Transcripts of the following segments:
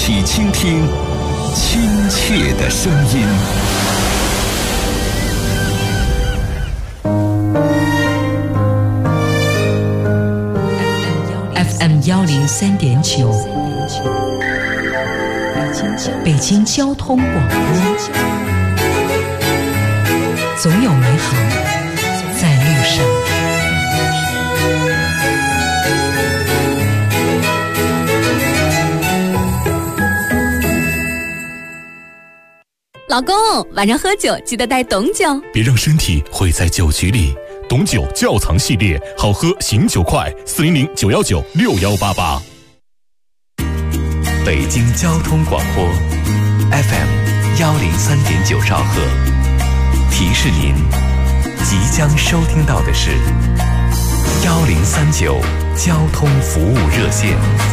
起倾听亲切的声音。 FM 103.9，北京交通广播，总有美好在路上。 老公，晚上喝酒记得带董酒， 别让身体毁在酒局里。董酒窖藏系列，好喝醒酒快，400-919-6188。 北京交通广播 FM 103.9兆赫，提示您即将收听到的是1039交通服务热线。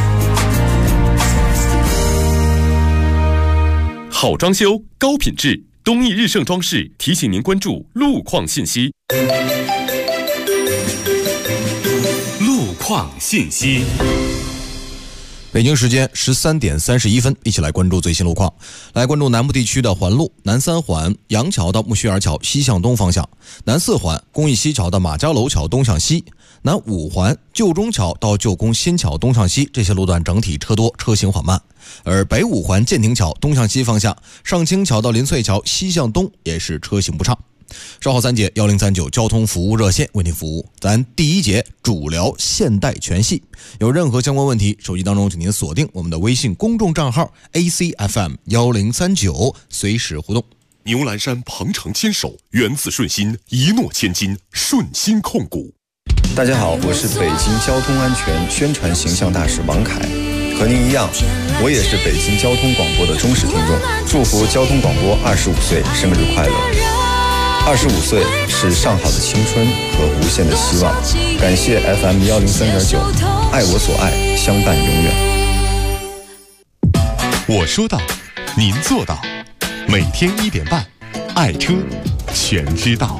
好装修，高品质，东义日盛装饰提醒您关注路况信息。路况信息。 北京时间13点31分，一起来关注最新路况。来关注南部地区的环路：南三环杨桥到木樨园桥西向东方向，南四环公益西桥到马家楼桥东向西，南五环旧中桥到旧宫新桥东向西，这些路段整体车多，车行缓慢。而北五环建亭桥东向西方向，上清桥到林翠桥西向东也是车行不畅。稍后3节1039交通服务热线为您服务。咱第一节主聊现代全系，有任何相关问题，手机当中请您锁定我们的微信公众账号 ACFM1039，随时互动。 牛栏山鹏程牵手，源自顺心，一诺千金，顺心控股。 大家好，我是北京交通安全宣传形象大使王凯，和您一样，我也是北京交通广播的忠实听众，祝福交通广播25岁生日快乐。25岁是上好的青春和无限的希望，感谢 FM 103.9，爱我所爱，相伴永远。 我说到，您做到，每天1点半，爱车全知道。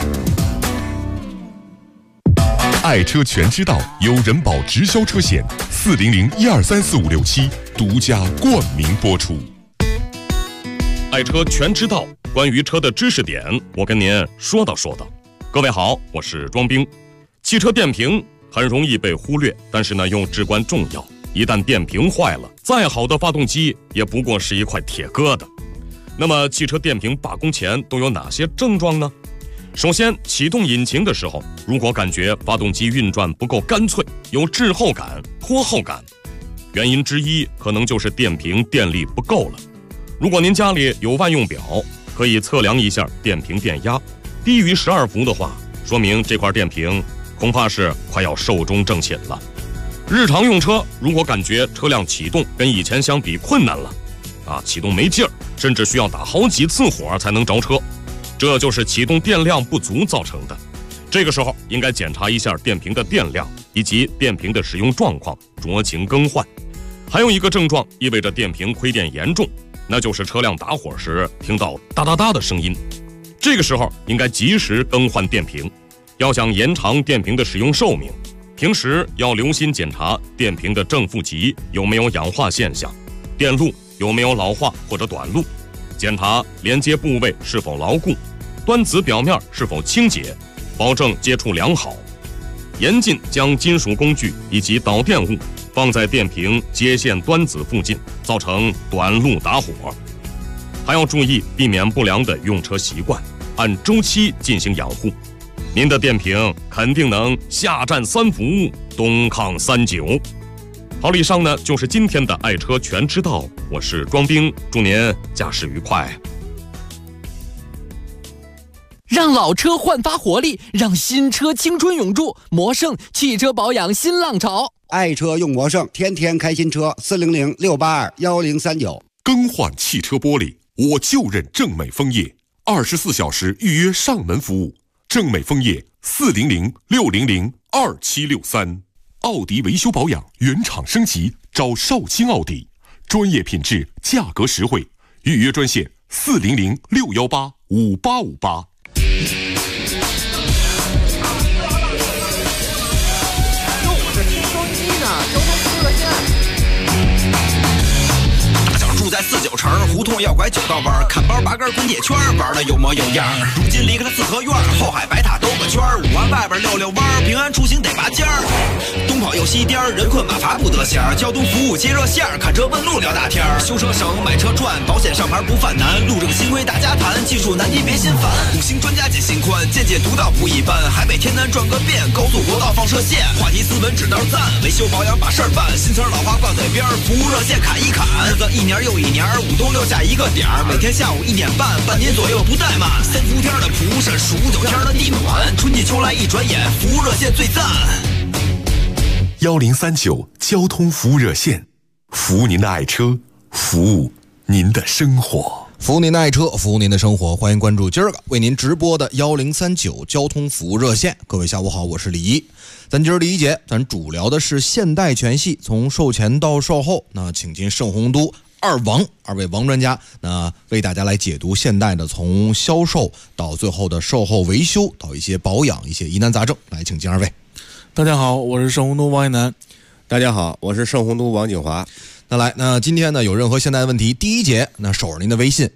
爱车全知道由人保直销车险400-1234567独家冠名播出。 爱车全知道，关于车的知识点，我跟您说道。各位好，我是庄兵。汽车电瓶很容易被忽略，但是呢又至关重要。一旦电瓶坏了，再好的发动机也不过是一块铁疙瘩。那么汽车电瓶罢工前都有哪些症状呢？首先，启动引擎的时候，如果感觉发动机运转不够干脆，有滞后感、拖后感，原因之一可能就是电瓶电力不够了。如果您家里有万用表，可以测量一下电瓶电压，低于12伏的话，说明这块电瓶恐怕是快要寿终正寝了。日常用车，如果感觉车辆启动跟以前相比困难了，启动没劲儿，甚至需要打好几次火才能着车，这就是启动电量不足造成的。这个时候应该检查一下电瓶的电量以及电瓶的使用状况，酌情更换。还有一个症状意味着电瓶亏电严重，那就是车辆打火时听到哒哒哒的声音，这个时候应该及时更换电瓶。要想延长电瓶的使用寿命，平时要留心检查电瓶的正负极有没有氧化现象，电路有没有老化或者短路，检查连接部位是否牢固，端子表面是否清洁，保证接触良好。严禁将金属工具以及导电物放在电瓶接线端子附近，造成短路打火。还要注意避免不良的用车习惯，按周期进行养护。您的电瓶肯定能下站3伏，东抗3九。好了，以上呢就是今天的爱车全知道，我是庄兵，祝您驾驶愉快。 让老车焕发活力，让新车青春永驻。魔胜汽车保养新浪潮， 爱车用魔胜，天天开新车。400-682-1039。 更换汽车玻璃，我就认正美枫叶，24小时预约上门服务。正美枫叶400-600-2763。奥迪维修保养原厂升级，找绍兴奥迪，专业品质，价格实惠。预约专线400-618-5858。 城，胡同要拐9道弯，看包拔根滚铁圈，玩的有模有样。如今离开了四合院，后海白塔兜个圈，5环外边溜溜弯，平安出行得拔尖儿。东跑又西颠，人困马乏不得闲，交通服务接热线，看车问路聊大天，修车省买车赚，保险上牌不犯难，路这个新规大家谈，技术难题别心烦，5星专家解心宽，见解独到不一般，海北天南转个遍，高速国道放射线，话题斯文指道赞，维修保养把事儿办，新词老话挂嘴边，服务热线砍一砍，日子一年又一年，5冬6夏一个点儿，每天下午1点半，半年左右不怠慢，3伏天的蒲扇，数9天的地暖，春季秋来一转眼，服务热线最赞。 1039交通服务热线，服务您的爱车，服务您的生活， 服务您的爱车，服务您的生活。欢迎关注今儿个为您直播的1039交通服务热线。各位下午好，我是李一。咱今儿第一节，咱主聊的是现代全系，从售前到售后。那请进盛洪都二位王专家，那为大家来解读现代的从销售到最后的售后维修，到一些保养、一些疑难杂症。来，请进二位。 大家好，我是盛洪都王一楠。 大家好，我是盛洪都王景华。 那今天呢，有任何现代的问题，第一节那守着您的微信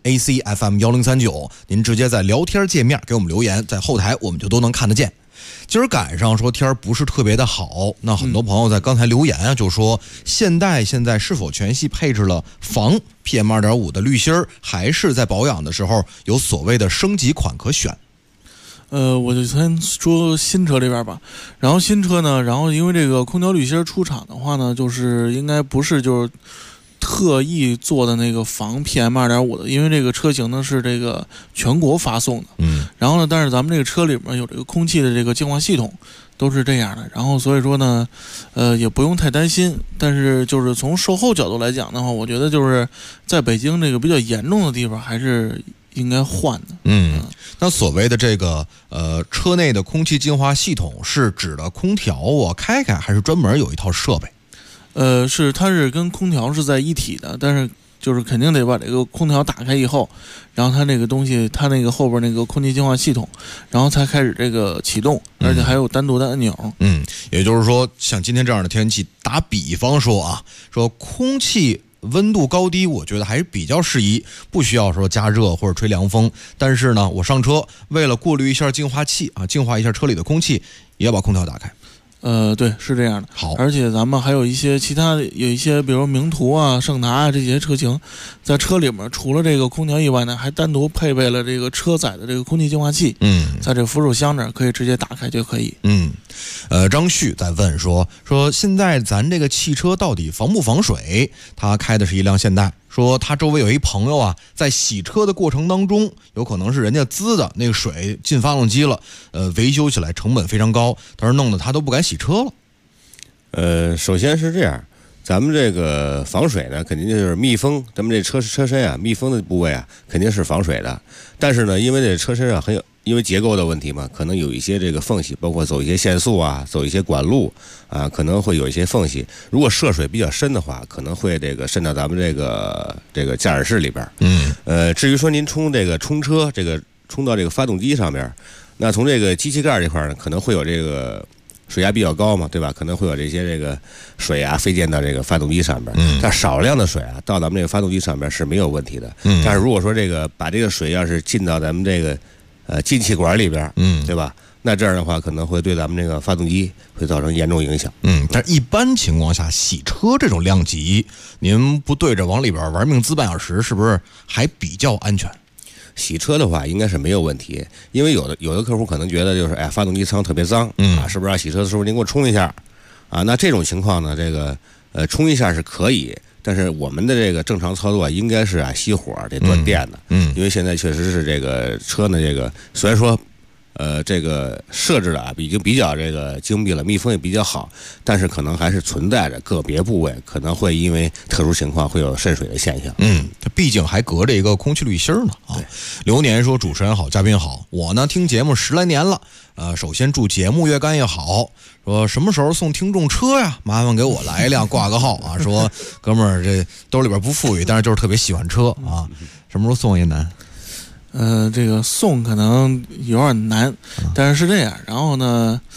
ACFM1039，您直接在聊天界面给我们留言，在后台我们就都能看得见。今儿赶上说天不是特别的好，那很多朋友在刚才留言啊，就说现代现在是否全系配置了防 PM2.5 的滤芯儿，还是在保养的时候有所谓的升级款可选？ 我就先说新车这边吧。然后新车呢，然后因为这个空调滤芯出厂的话呢，就是应该不是就是特意做的那个防 PM2.5 的，因为这个车型呢是这个全国发送的。然后呢，但是咱们这个车里面有这个空气的这个净化系统，都是这样的。然后所以说呢，也不用太担心。但是就是从售后角度来讲的话，我觉得就是在北京这个比较严重的地方还是应该换的。 那所谓的这个车内的空气净化系统是指的空调我开，还是专门有一套设备？ 它是跟空调是在一体的，但是就是肯定得把这个空调打开以后，然后它那个东西，它那个后边那个空气净化系统，然后才开始这个启动，而且还有单独的按钮。 也就是说，像今天这样的天气，打比方说啊，说空气温度高低，我觉得还是比较适宜，不需要说加热或者吹凉风。但是呢，我上车为了过滤一下净化器啊，净化一下车里的空气，也要把空调打开。 对，是这样的。 好， 而且咱们还有一些其他的，有一些比如名图啊、胜达啊这些车型，在车里面除了这个空调以外呢，还单独配备了这个车载的这个空气净化器。在这扶手箱这儿可以直接打开就可以。 张旭在问说现在咱这个汽车到底防不防水？他开的是一辆现代，说他周围有一朋友啊，在洗车的过程当中，有可能是人家滋的那个水进发动机了，维修起来成本非常高，他说弄得他都不敢洗车了。首先是这样，咱们这个防水呢，肯定就是密封，咱们这车身啊，密封的部位啊，肯定是防水的。但是呢，因为这车身啊因为结构的问题嘛，可能有一些这个缝隙，包括走一些线束啊，走一些管路啊，可能会有一些缝隙。如果涉水比较深的话，可能会这个渗到咱们这个驾驶室里边。至于说您冲车冲到这个发动机上面，那从这个机器盖这块呢，可能会有这个水压比较高嘛，对吧？可能会有这些这个水啊飞溅到这个发动机上面。但少量的水啊到咱们这个发动机上面是没有问题的。但是如果说把这个水要是进到咱们这个进气管里边，对吧？那这样的话可能会对咱们这个发动机会造成严重影响。 但是一般情况下，洗车这种量级，您不对着往里边玩命滋半小时，是不是还比较安全？ 洗车的话应该是没有问题，因为有的客户可能觉得就是发动机舱特别脏，是不是要洗车的时候您给我冲一下啊？那这种情况呢，这个冲一下是可以。但是我们的这个正常操作应该是熄火得断电的。因为现在确实是这个车呢，这个虽然说这个设置的已经比较这个精密了，密封也比较好，但是可能还是存在着个别部位可能会因为特殊情况会有渗水的现象。 它毕竟还隔着一个空气滤芯呢啊。流年说主持人好，嘉宾好，我呢听节目10来年了，首先祝节目越干越好。说什么时候送听众车呀？麻烦给我来一辆挂个号啊！说哥们儿这兜里边不富裕，但是就是特别喜欢车啊。什么时候送也难？ 这个送可能有点难，但是是这样。然后呢，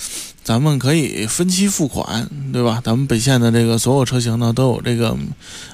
咱们可以分期付款，对吧？咱们北线的这个所有车型呢，都有这个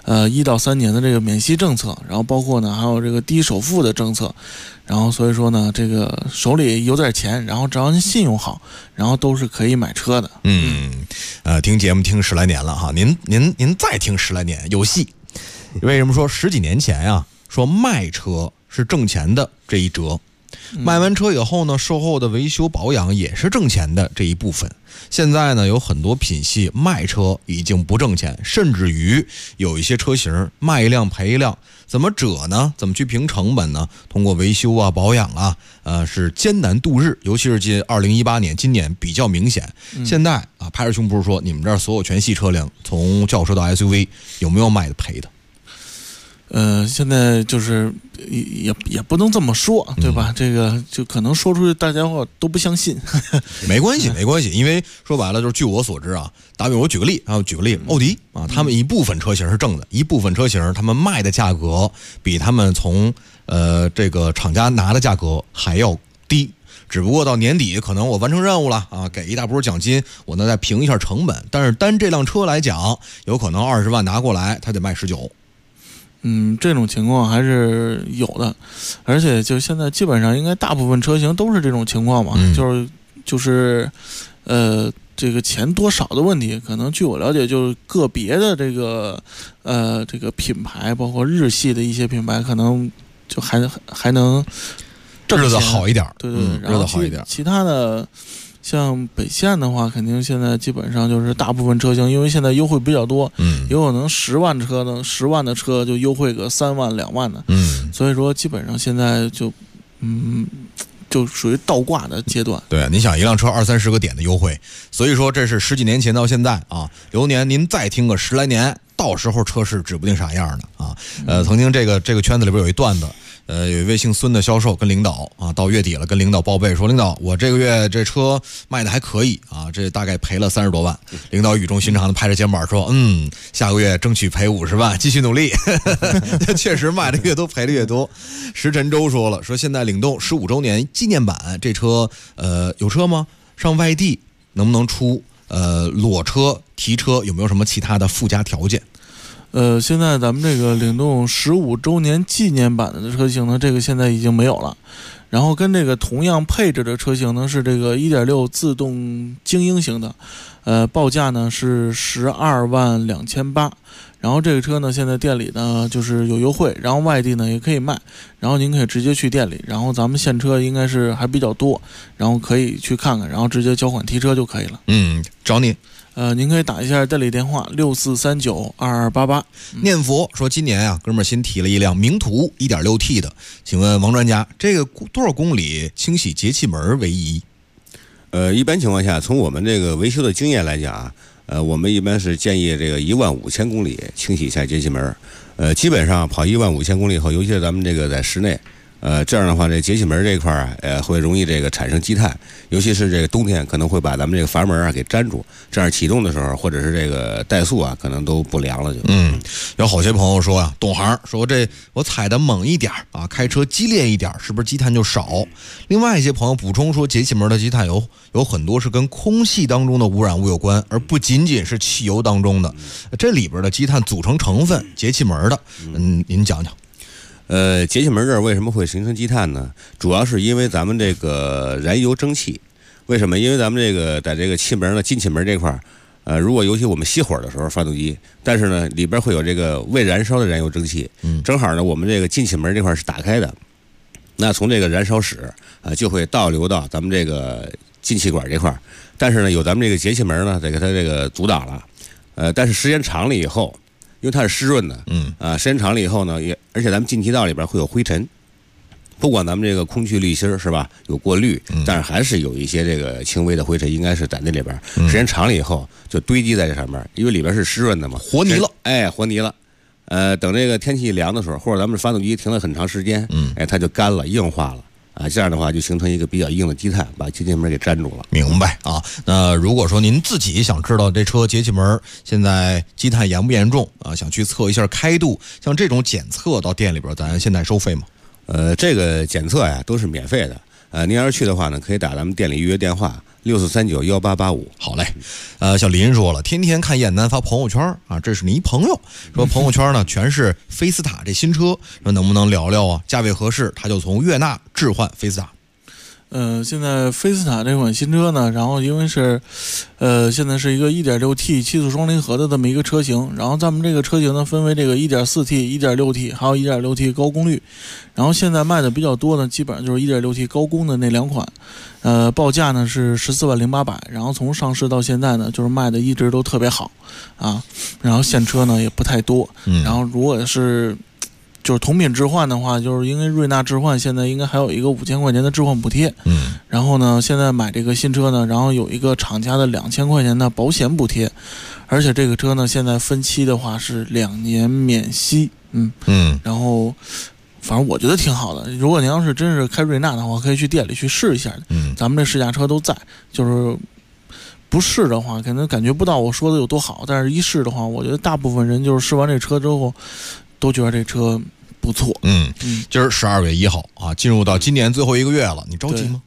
1到3年的这个免息政策，然后包括呢还有这个低首付的政策，然后所以说呢，这个手里有点钱，然后只要您信用好，然后都是可以买车的。 听节目听10来年了哈，您再听10来年有戏。为什么说10几年前呀，说卖车是挣钱的这一折？卖完车以后呢，售后的维修保养也是挣钱的这一部分。现在呢，有很多品系卖车已经不挣钱，甚至于有一些车型卖一辆赔一辆。怎么折呢？怎么去平成本呢？通过维修啊、保养啊，是艰难度日。尤其是2018年，今年比较明显。现在啊，拍着胸脯说，你们这儿所有全系车辆，从轿车到 SUV， 有没有卖的赔的？ 现在就是也不能这么说，对吧？这个就可能说出去大家伙都不相信。 没关系，因为说白了就是据我所知啊，打比我举个例，奥迪啊，他们一部分车型是正的，一部分车型他们卖的价格比他们从这个厂家拿的价格还要低。只不过到年底可能我完成任务了啊，给一大波奖金，我呢再平一下成本。但是单这辆车来讲，有可能20万拿过来，他得卖19。 这种情况还是有的，而且就现在基本上应该大部分车型都是这种情况嘛，就是这个钱多少的问题，可能据我了解，就是个别的这个品牌，包括日系的一些品牌，可能就还能日子好一点， 对，然后其他的。像北线的话，肯定现在基本上就是大部分车型，因为现在优惠比较多，有可能10万的车就优惠个3万2万的，所以说基本上现在就属于倒挂的阶段。 对，你想一辆车20-30个点的优惠，所以说这是10几年前到现在啊，流年您再听个10来年，到时候车市指不定啥样的啊。曾经这个圈子里边有一段子。有一位姓孙的销售跟领导啊，到月底了跟领导报备说，领导我这个月这车卖的还可以啊，这大概赔了30多万。领导语重心长的拍着肩膀说，下个月争取赔50万，继续努力。确实卖的越多赔的越多。石晨舟说了，说现在领动15周年纪念版这车有车吗？上外地能不能出裸车提车，有没有什么其他的附加条件？ 现在咱们这个领动15周年纪念版的车型呢，这个现在已经没有了。然后跟这个同样配置的车型呢，是这个 1.6 自动精英型的，报价呢是12万2800。然后这个车呢，现在店里呢就是有优惠，然后外地呢也可以卖，然后您可以直接去店里，然后咱们现车应该是还比较多，然后可以去看看，然后直接交款提车就可以了。 找你。 您可以打一下店里电话64392288。 念佛说今年啊，哥们儿新提了一辆名图 1.6T 的，请问王专家，这个多少公里清洗节气门为宜？ 一般情况下，从我们这个维修的经验来讲啊，我们一般是建议这个15000公里清洗一下节气门。基本上跑15000公里以后，尤其是咱们这个在室内。这样的话，这节气门这一块会容易这个产生积碳，尤其是这个冬天可能会把咱们这个阀门啊给粘住，这样启动的时候或者是这个怠速啊，可能都不良了就。 有好些朋友说啊，懂行说这我踩的猛一点啊，开车激烈一点，是不是积碳就少？另外一些朋友补充说，节气门的积碳有很多是跟空气当中的污染物有关，而不仅仅是汽油当中的。这里边的积碳组成成分，节气门的，您讲讲。 节气门这儿为什么会形成积碳呢？主要是因为咱们这个燃油蒸汽。为什么？因为咱们这个在这个气门呢、进气门这块儿，如果尤其我们熄火的时候，发动机，但是呢里边会有这个未燃烧的燃油蒸汽，正好呢我们这个进气门这块是打开的，那从这个燃烧室就会倒流到咱们这个进气管这块儿，但是呢有咱们这个节气门呢得给它这个阻挡了，但是时间长了以后。因为它是湿润的，时间长了以后呢，而且咱们进气道里边会有灰尘，不管咱们这个空气滤芯是吧，有过滤，但是还是有一些这个轻微的灰尘，应该是在那里边，时间长了以后就堆积在这上面，因为里边是湿润的嘛， 活泥了， 活泥了。等这个天气凉的时候，或者咱们发动机停了很长时间，它就干了，硬化了。这样的话就形成一个比较硬的积碳，把节气门给粘住了。 明白啊？那如果说您自己想知道这车节气门现在积碳严不严重啊，想去测一下开度，像这种检测到店里边，咱现在收费吗？ 这个检测呀都是免费的。 您要是去的话呢，可以打咱们店里预约电话64391885。 好嘞，小林说了，天天看燕南发朋友圈啊，这是你一朋友说朋友圈呢全是菲斯塔这新车，说能不能聊聊啊？价位合适，他就从悦纳置换菲斯塔。 现在菲斯塔这款新车呢，然后因为是，现在是一个 1.6T 7速双离合的这么一个车型，然后咱们这个车型呢分为这个 1.4T、1.6T 还有 1.6T 高功率，然后现在卖的比较多呢，基本上就是 1.6T 高功的那两款，报价呢是14.08万，然后从上市到现在呢，就是卖的一直都特别好啊，然后现车呢也不太多，然后如果是就是同品置换的话，就是因为瑞纳置换现在应该还有一个5000块钱的置换补贴，然后呢，现在买这个新车呢，然后有一个厂家的2000块钱的保险补贴，而且这个车呢，现在分期的话是2年免息，然后反正我觉得挺好的。如果您要是真是开瑞纳的话，可以去店里去试一下，咱们这试驾车都在，就是不试的话，可能感觉不到我说的有多好，但是一试的话，我觉得大部分人就是试完这车之后，都觉得这车不错。 今儿12月1号啊，进入到今年最后一个月了，你着急吗？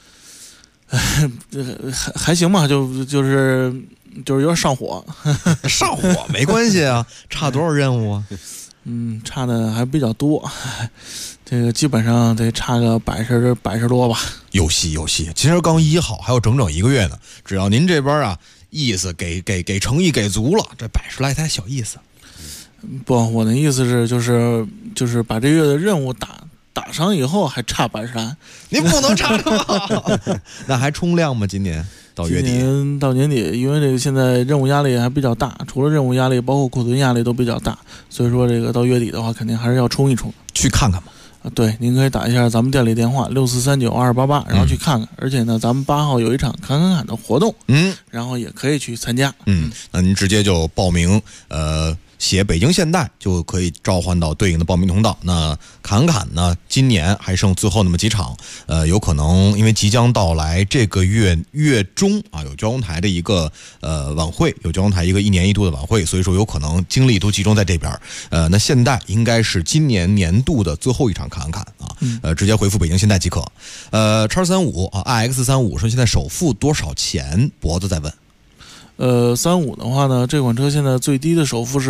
还行吧，就是有点上火。 上火没关系啊，差多少任务啊？ 差的还比较多，这个基本上得差个100多吧。 有戏，今儿刚1号，还有整整1个月呢。只要您这边啊意思给诚意给足了，这100来台小意思。 不，我的意思是就是把这月的任务打上以后还差100来， 您不能差这么好。那还冲量吗？今年到月底？ 今年到年底，因为这个现在任务压力还比较大，除了任务压力，包括库存压力都比较大，所以说这个到月底的话，肯定还是要冲一冲， 去看看吧。 对，您可以打一下咱们店里电话64392288，然后去看看。而且呢，咱们8号有一场侃的活动，然后也可以去参加。 那您直接就报名，写北京现代就可以召唤到对应的报名通道。那侃呢，今年还剩最后那么几场，有可能因为即将到来这个月中啊，有交通台的一个晚会，有交通台一个1年1度的晚会，所以说有可能精力都集中在这边。那现代应该是今年年度的最后一场侃啊，直接回复北京现代即可。X35啊 ，iX35 说现在首付多少钱？脖子在问。 35的话呢，这款车现在最低的首付是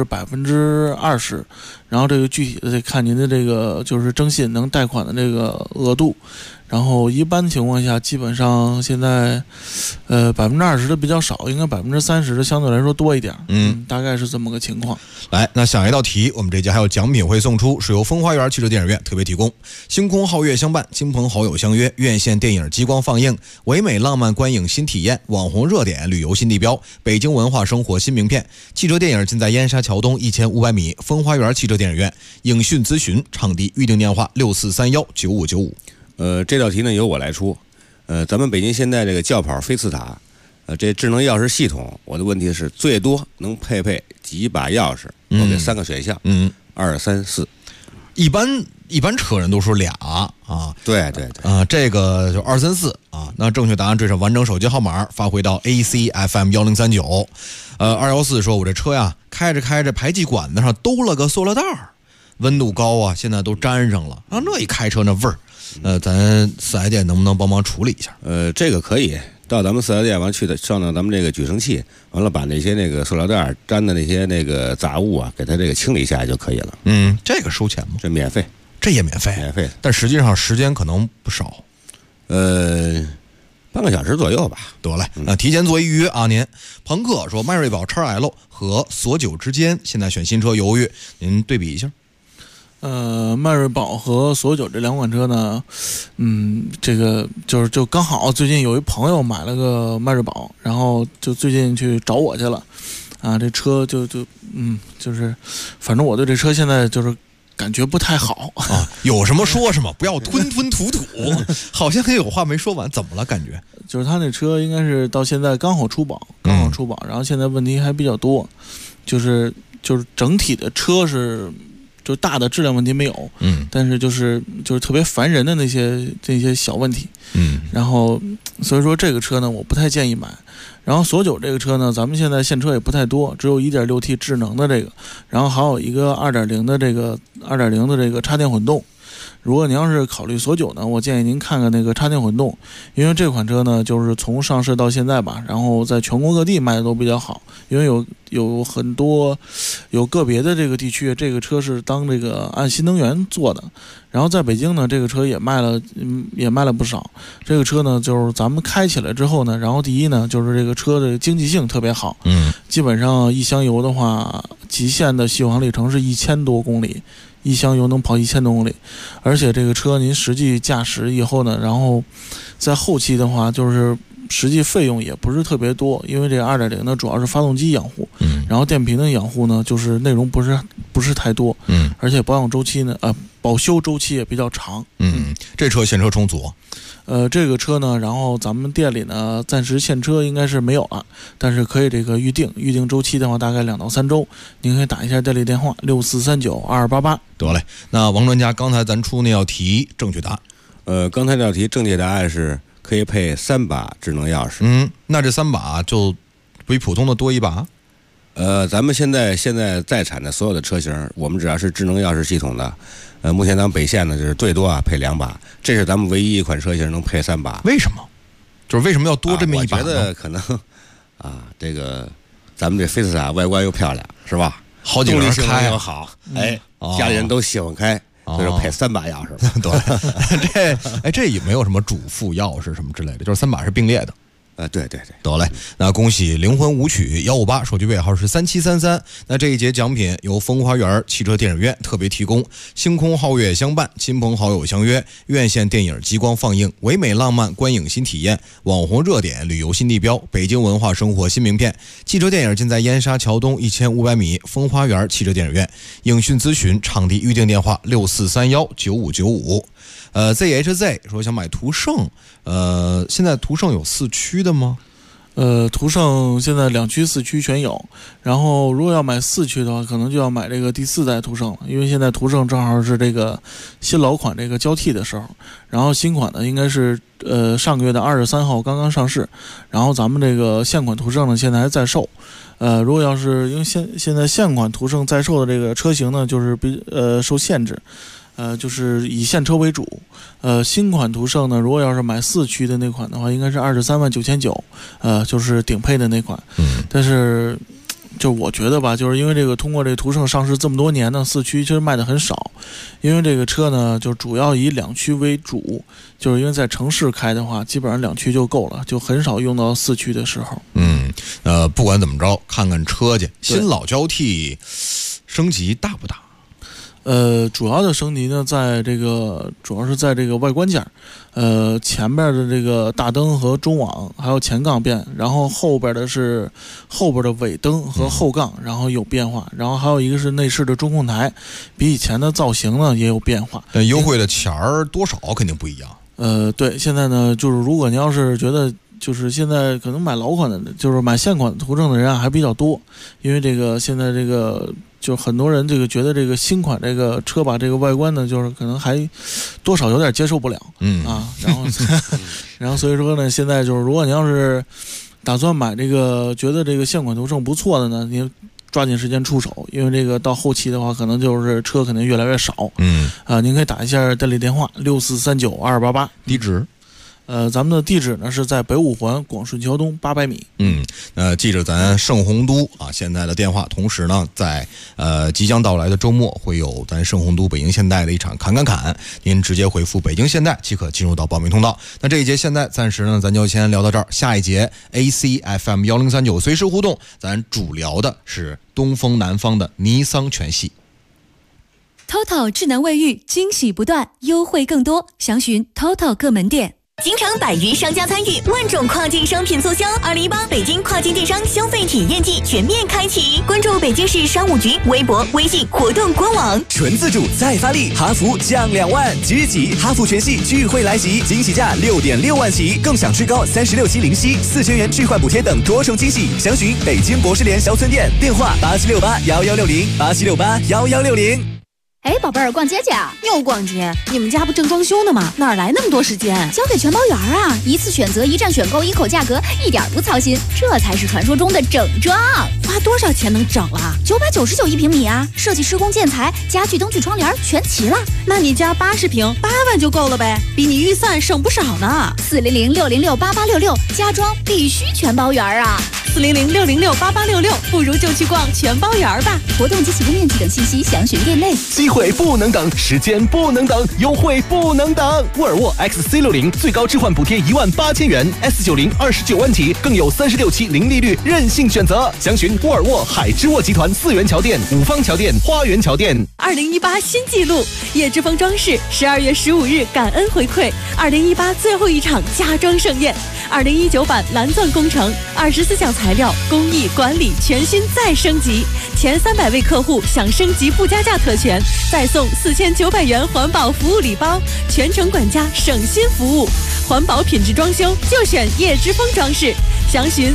20%，然后这个具体的得看您的这个就是征信能贷款的这个额度，然后一般情况下基本上现在20%的比较少，应该30%的相对来说多一点，大概是这么个情况。 来，那下一道题，我们这节还有奖品会送出，是由风花园汽车电影院特别提供，星空皓月相伴，亲朋好友相约，院线电影激光放映，唯美浪漫观影新体验，网红热点旅游新地标，北京文化生活新名片，汽车电影尽在燕莎桥东1500米，风花园汽车电影院。影讯咨询场地预订电话64319595。 这道题呢由我来出。咱们北京现代这个轿跑菲斯塔，这智能钥匙系统，我的问题是最多能配几把钥匙？我给3个选项，2、3、4。 一般车人都说俩啊， 对这个就2、3、4啊。那正确答案，这是完整手机号码发回到 ACFM 1039。214说，我这车呀开着排气管子上兜了个塑料袋儿，温度高啊，现在都粘上了啊，那一开车那味儿，咱4S店能不能帮忙处理一下？ 这个可以到咱们4S店完去的上到咱们这个举升器，完了把那些那个塑料袋粘的那些那个杂物啊，给它这个清理一下就可以了。 这个收钱吗？ 这免费， 这也免费，但实际上时间可能不少， 半个小时左右吧。 得嘞，那提前做一预约啊。您朋克说，迈锐宝 XL 和索9之间，现在选新车犹豫，您对比一下。 迈锐宝和索9这两款车呢，这个就刚好最近有一朋友买了个迈锐宝，然后就最近去找我去了，啊，这车就是反正我对这车现在就是感觉不太好啊，有什么说什么，不要吞吞吐吐，好像有话没说完，怎么了？感觉就是他那车应该是到现在刚好出保，然后现在问题还比较多，就是整体的车是。就大的质量问题没有，但是就是特别烦人的那些小问题，然后所以说这个车呢我不太建议买。然后索9这个车呢，咱们现在现车也不太多，只有 1.6T 智能的这个，然后还有一个2.0的这个插电混动。 如果您要是考虑锁9呢，我建议您看看那个插电混动，因为这款车呢就是从上市到现在吧，然后在全国各地卖的都比较好，因为有很多有个别的这个地区，这个车是当这个按新能源做的。然后在北京呢，这个车也卖了不少。这个车呢，就是咱们开起来之后呢，然后第一呢，就是这个车的经济性特别好，基本上一箱油的话，极限的续航里程是1000多公里。一箱油能跑1000多公里，而且这个车您实际驾驶以后呢，然后在后期的话，就是实际费用也不是特别多，因为这2.0呢主要是发动机养护，然后电瓶的养护呢就是内容不是太多，而且保养周期呢保修周期也比较长。 这车现车充足。 这个车呢，然后咱们店里呢暂时现车应该是没有了，但是可以这个预定周期的话大概2到3周，您可以打一下店里电话64392288。 得嘞，那王专家刚才咱出那道题正确答案， 刚才这道题正确答案是可以配3把智能钥匙。 那这3把就比普通的多1把。 咱们现在在产的所有的车型，我们只要是智能钥匙系统的，目前咱们北线呢就是最多配2把，这是咱们唯一一款车型能配3把。 为什么？就是为什么要多这么1把呢？ 我觉得可能这个咱们这菲斯塔外观又漂亮，是吧？ 好几个人开又好，家里人都喜欢开，所以说配3把钥匙。 对，这也没有什么主副钥匙什么之类的，就是3把是并列的。 对， 得嘞，那恭喜灵魂舞曲158，手机尾号是3733。那这一节奖品由风花园汽车电影院特别提供，星空皓月相伴，亲朋好友相约，院线电影极光放映，唯美浪漫观影新体验，网红热点旅游新地标，北京文化生活新名片。汽车电影尽在燕莎桥东1500米风花园汽车电影院。影讯咨询场地预订电话64319595。ZHZ 说想买途胜，现在途胜有4驱的吗？ 途胜现在2驱4驱全有，然后如果要买4驱的话，可能就要买这个第4代途胜了，因为现在途胜正好是这个新老款这个交替的时候，然后新款呢应该是上个月的23号刚刚上市，然后咱们这个现款途胜呢现在还在售。如果要是因为现在现款途胜在售的这个车型呢，就是受限制。就是以现车为主，新款途胜呢，如果要是买4驱的那款的话，应该是239900，就是顶配的那款。但是，就我觉得吧，就是因为这个通过这个途胜上市这么多年呢，4驱其实卖的很少，因为这个车呢，就主要以2驱为主，就是因为在城市开的话，基本上2驱就够了，就很少用到4驱的时候。 不管怎么着，看看车去，新老交替升级大不大？ 主要的升级呢，主要是在这个外观件，前边的这个大灯和中网还有前杠变，然后后边的尾灯和后杠，然后有变化，然后还有一个是内饰的中控台，比以前的造型呢也有变化。 但优惠的钱儿多少肯定不一样。 对，现在呢，就是如果您要是觉得。就是现在可能买老款的，就是买现款途胜的人还比较多，因为这个现在这个就很多人这个觉得这个新款这个车吧，这个外观呢，就是可能还多少有点接受不了，然后所以说呢，现在就是如果你要是打算买这个觉得这个现款途胜不错的呢，你抓紧时间出手，因为这个到后期的话，可能就是车肯定越来越少。您可以打一下店里电话64392288， 地址。 咱们的地址呢是在北五环广顺桥东800米。 记着咱盛洪都现在的电话。同时呢，在即将到来的周末会有咱盛洪都北京现代的一场侃，您直接回复北京现代即可进入到报名通道。那这一节现在暂时呢咱就先聊到这儿，下一节 ACFM 1039随时互动，咱主聊的是东风南方的尼桑全系。 TOTO 智能卫浴惊喜不断，优惠更多，详询 TOTO 各门店。 京城100余商家参与，万种跨境商品促销，2018北京跨境电商消费体验季全面开启。关注北京市商务局微博、微信活动官网。 纯自主再发力，哈弗降2万，即即哈弗全系聚会来袭，惊喜价6.6万起，更享最高36期零息，4000元置换补贴等多重惊喜。详询北京博士联小村店，电话87681160，87681160。 哎，宝贝儿，逛街去啊？ 又逛街？你们家不正装修呢吗？哪来那么多时间？ 交给全包园啊！一次选择，一站选购，1口价格，一点不操心，这才是传说中的整装。 花多少钱能整啊 ？999一平米啊！设计、施工、建材、家具、灯具、窗帘全齐了。 那你家80平，8万就够了呗，比你预算省不少呢。 400-606-8866，家装必须全包园啊 ！400-606-8866，不如就去逛全包园吧。 活动及起步面积等信息详询店内。 机会不能等，时间不能等，优惠不能等。沃尔沃 XC60最高置换补贴18000元 ，S90 29万起，更有36期零利率任性选择。详询沃尔沃海之沃集团4元桥店、五方桥店、花园桥店。 2018新纪录，叶之峰装饰12月15日感恩回馈2018最后一场家装盛宴，2019版蓝钻工程，24项材料、工艺、管理全新再升级，前300位客户享升级不加价特权，再送4900元环保服务礼包，全程管家省心服务，环保品质装修就选叶之峰装饰。详询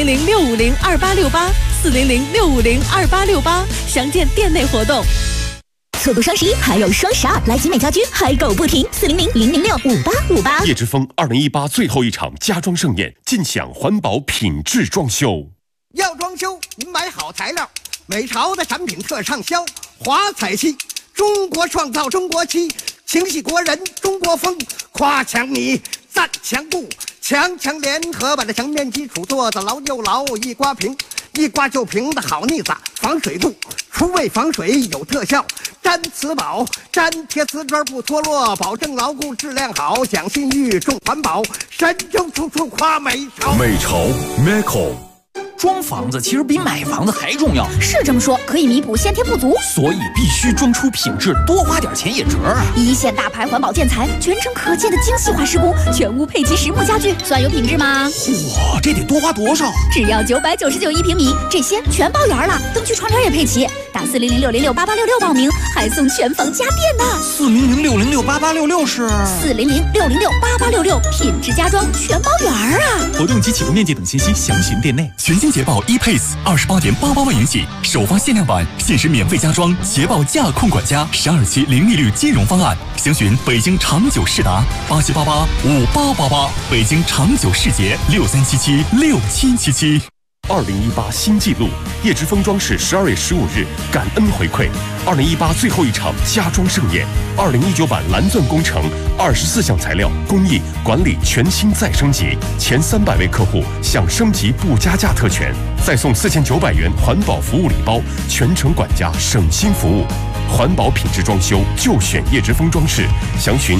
400-650-2868，400-650-2868，详见店内活动。 错过双11还有双12，来集美家居嗨购不停，400-006-5858。 叶之峰2018最后一场家装盛宴，尽享环保品质装修。 要装修，您买好材料，美潮的产品特畅销，华彩漆，中国创造中国漆，情系国人中国风，夸墙米，赞墙布，强联合把这墙面基础做得牢又牢，一刮平，一刮就平的好腻子，防水度，除味防水有特效，粘瓷宝，粘贴瓷砖不脱落，保证牢固质量好，讲信誉重环保，神州处处夸美潮。 美潮 Meco。 装房子其实比买房子还重要， 是这么说，可以弥补先天不足， 所以必须装出品质，多花点钱也值啊！ 一线大牌环保建材，全程可见的精细化施工，全屋配齐实木家具，算有品质吗？ 嚯，这得多花多少？ 只要999一平米，这些全包圆了，灯具窗帘也配齐。打400-606-8866报名，还送全房家电呢。 400-606-8866是 400-606-8866，品质家装全包圆啊！ 活动及起步面积等信息详询店内。全新捷豹 ePace 28.88万元起，首发限量版，限时免费加装，捷豹驾控管家12期零利率金融方案。详询北京长久世达87885888，北京长久世捷63776777。2018新纪录，叶之峰装饰12月15日感恩回馈2018最后一场家装盛宴，2019版蓝钻工程24项材料、工艺、管理全新再升级，前300位客户享升级不加价特权，再送4900元环保服务礼包，全程管家省心服务。环保品质装修就选叶之峰装饰，详询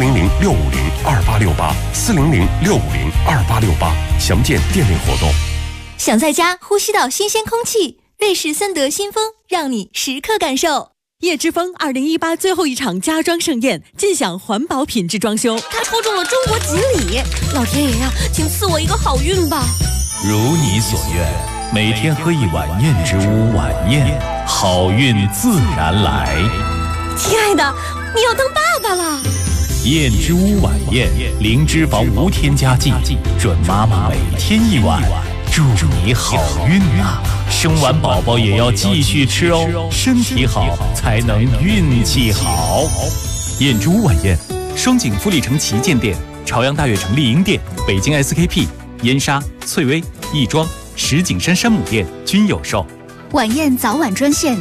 400-650-2868，400-650-2868，详见店内活动。 想在家呼吸到新鲜空气，瑞士森德新风让你时刻感受。 叶之峰2018最后一场家装盛宴，尽享环保品质装修。 他抽中了中国锦鲤，老天爷呀，请赐我一个好运吧！ 如你所愿，每天喝一碗燕之屋晚宴，好运自然来。 亲爱的，你要当爸爸了。 燕之屋晚宴，零脂肪无添加剂，准妈妈每天一碗。祝你好运啊！生完宝宝也要继续吃哦，身体好才能运气好。燕之屋晚宴，双井富力城旗舰店、朝阳大悦城丽婴店、北京 SKP、燕莎、翠微、亦庄、石景山山姆店均有售。 晚宴早晚专线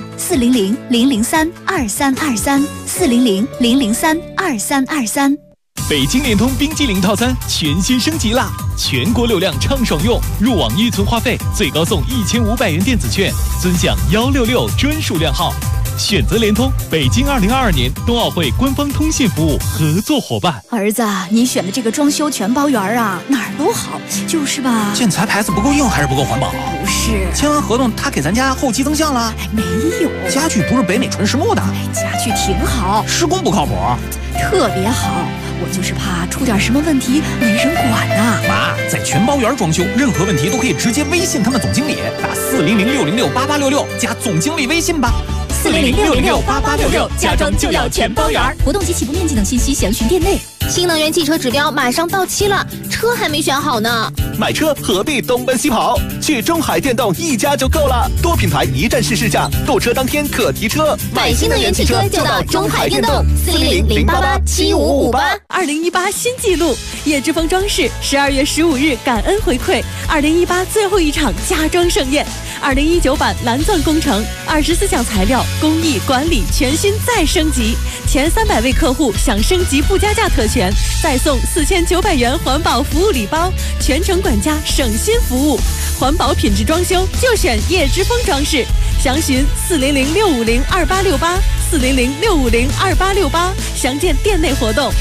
400-003-2323，400-003-2323。 北京联通冰激凌套餐全新升级啦！全国流量畅爽用，入网预存话费最高送1500元电子券，尊享166专属量号。选择联通，北京2022年冬奥会官方通信服务合作伙伴。 儿子，你选的这个装修全包圆啊，哪儿都好，就是吧？ 建材牌子不够硬还是不够环保？ 不是， 签完合同他给咱家后期增项了？ 没有， 家具不是北美纯实木的， 家具挺好， 施工不靠谱， 特别好。我就是怕出点什么问题没人管呐。 妈，在全包圆装修，任何问题都可以直接微信他们总经理，打400-606-8866加总经理微信吧。 400-606-8866，家装就要全包圆。 活动及起步面积等信息详询店内。 新能源汽车指标马上到期了，车还没选好呢。 买车何必东奔西跑？去中海电动一家就够了，多品牌一站式试驾，购车当天可提车。 买新能源汽车就到中海电动，400-088-7558。 2018新纪录，叶之峰装饰12月15日感恩回馈2018最后一场家装盛宴。2019版蓝钻工程24项材料工艺管理全新再升级，前300位客户享升级附加价特权，再送4900元环保服务礼包，全程管家省心服务，环保品质装修就选叶之峰装饰。详询400-650-2868，400-650-2868，详见店内活动。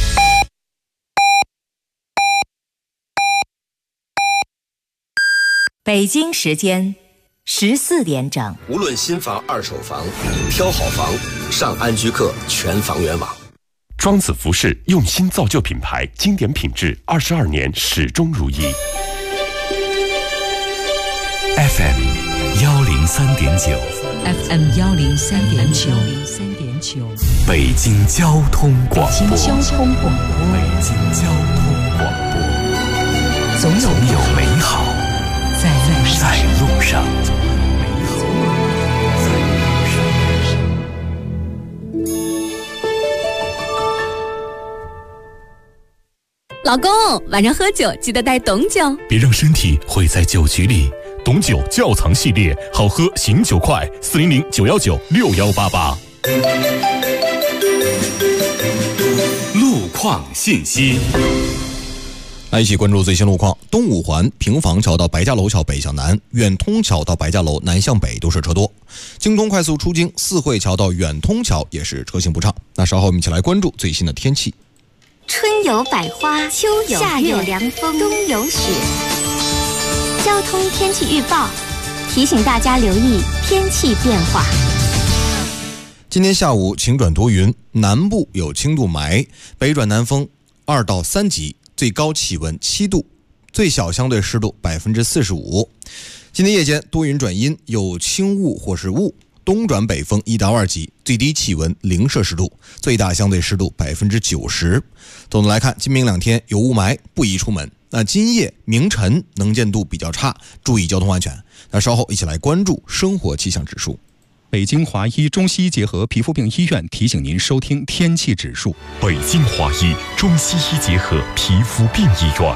北京时间14点整。 无论新房、二手房，挑好房，上安居客全房源网。 庄子服饰用心造就品牌，经典品质22年始终如一。 FM 103.9 FM 103.9 北京交通广播。 北京交通广播。 北京交通广播。总有美好在路上。 老公，晚上喝酒记得带董酒， 别让身体毁在酒局里。董酒窖藏系列，好喝醒酒快，400-919-6188。 路况信息。 来一起关注最新路况。东五环平房桥到白家楼桥北向南，远通桥到白家楼南向北都是车多。京东快速出京四惠桥到远通桥也是车行不畅。那稍后我们一起来关注最新的天气。 春有百花，秋有夏有凉风，冬有雪。交通天气预报提醒大家留意天气变化。 今天下午晴转多云，南部有轻度霾，北转南风2到3级，最高气温7度，最小相对湿度45%。今天夜间多云转阴，有轻雾或是雾，东转北风1到2级，最低气温0摄氏度，最大相对湿度90%。总的来看，今明2天有雾霾，不宜出门。那今夜明晨能见度比较差，注意交通安全。那稍后一起来关注生活气象指数。 北京华医中西医结合皮肤病医院提醒您收听天气指数。 北京华医中西医结合皮肤病医院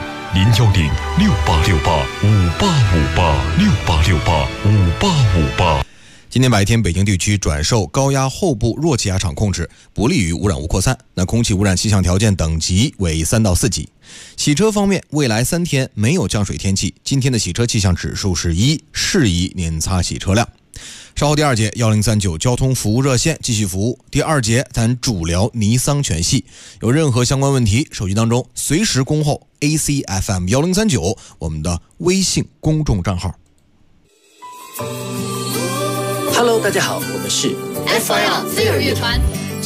，010-6868-5858，6868-5858。今天白天，北京地区转受高压后部弱气压场控制，不利于污染物扩散。那空气污染气象条件等级为3到4级。洗车方面，未来3天没有降水天气，今天的洗车气象指数是1，适宜您擦洗车辆。稍后第2节1039交通服务热线继续服务。第2节咱主聊尼桑全系，有任何相关问题，手机当中随时恭候 ACFM 1039我们的微信公众账号。 Hello， 大家好，我们是 FIR 飞儿乐团。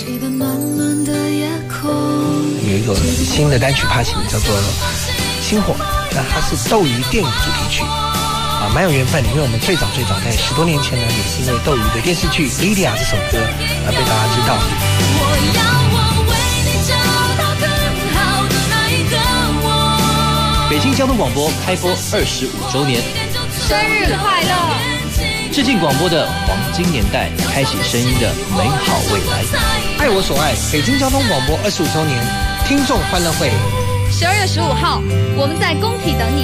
有一个新的单曲发行，叫做《星火》，那它是斗鱼电影主题曲，蛮有缘分的。因为我们最早在10多年前呢，也是因为斗鱼的电视剧《Lydia》这首歌而被大家知道。 北京交通广播开播25周年， 生日快乐！ 致敬广播的黄金年代，开启声音的美好未来。 爱我所爱，北京交通广播25周年听众欢乐会 ，12月15号，我们在工体等你。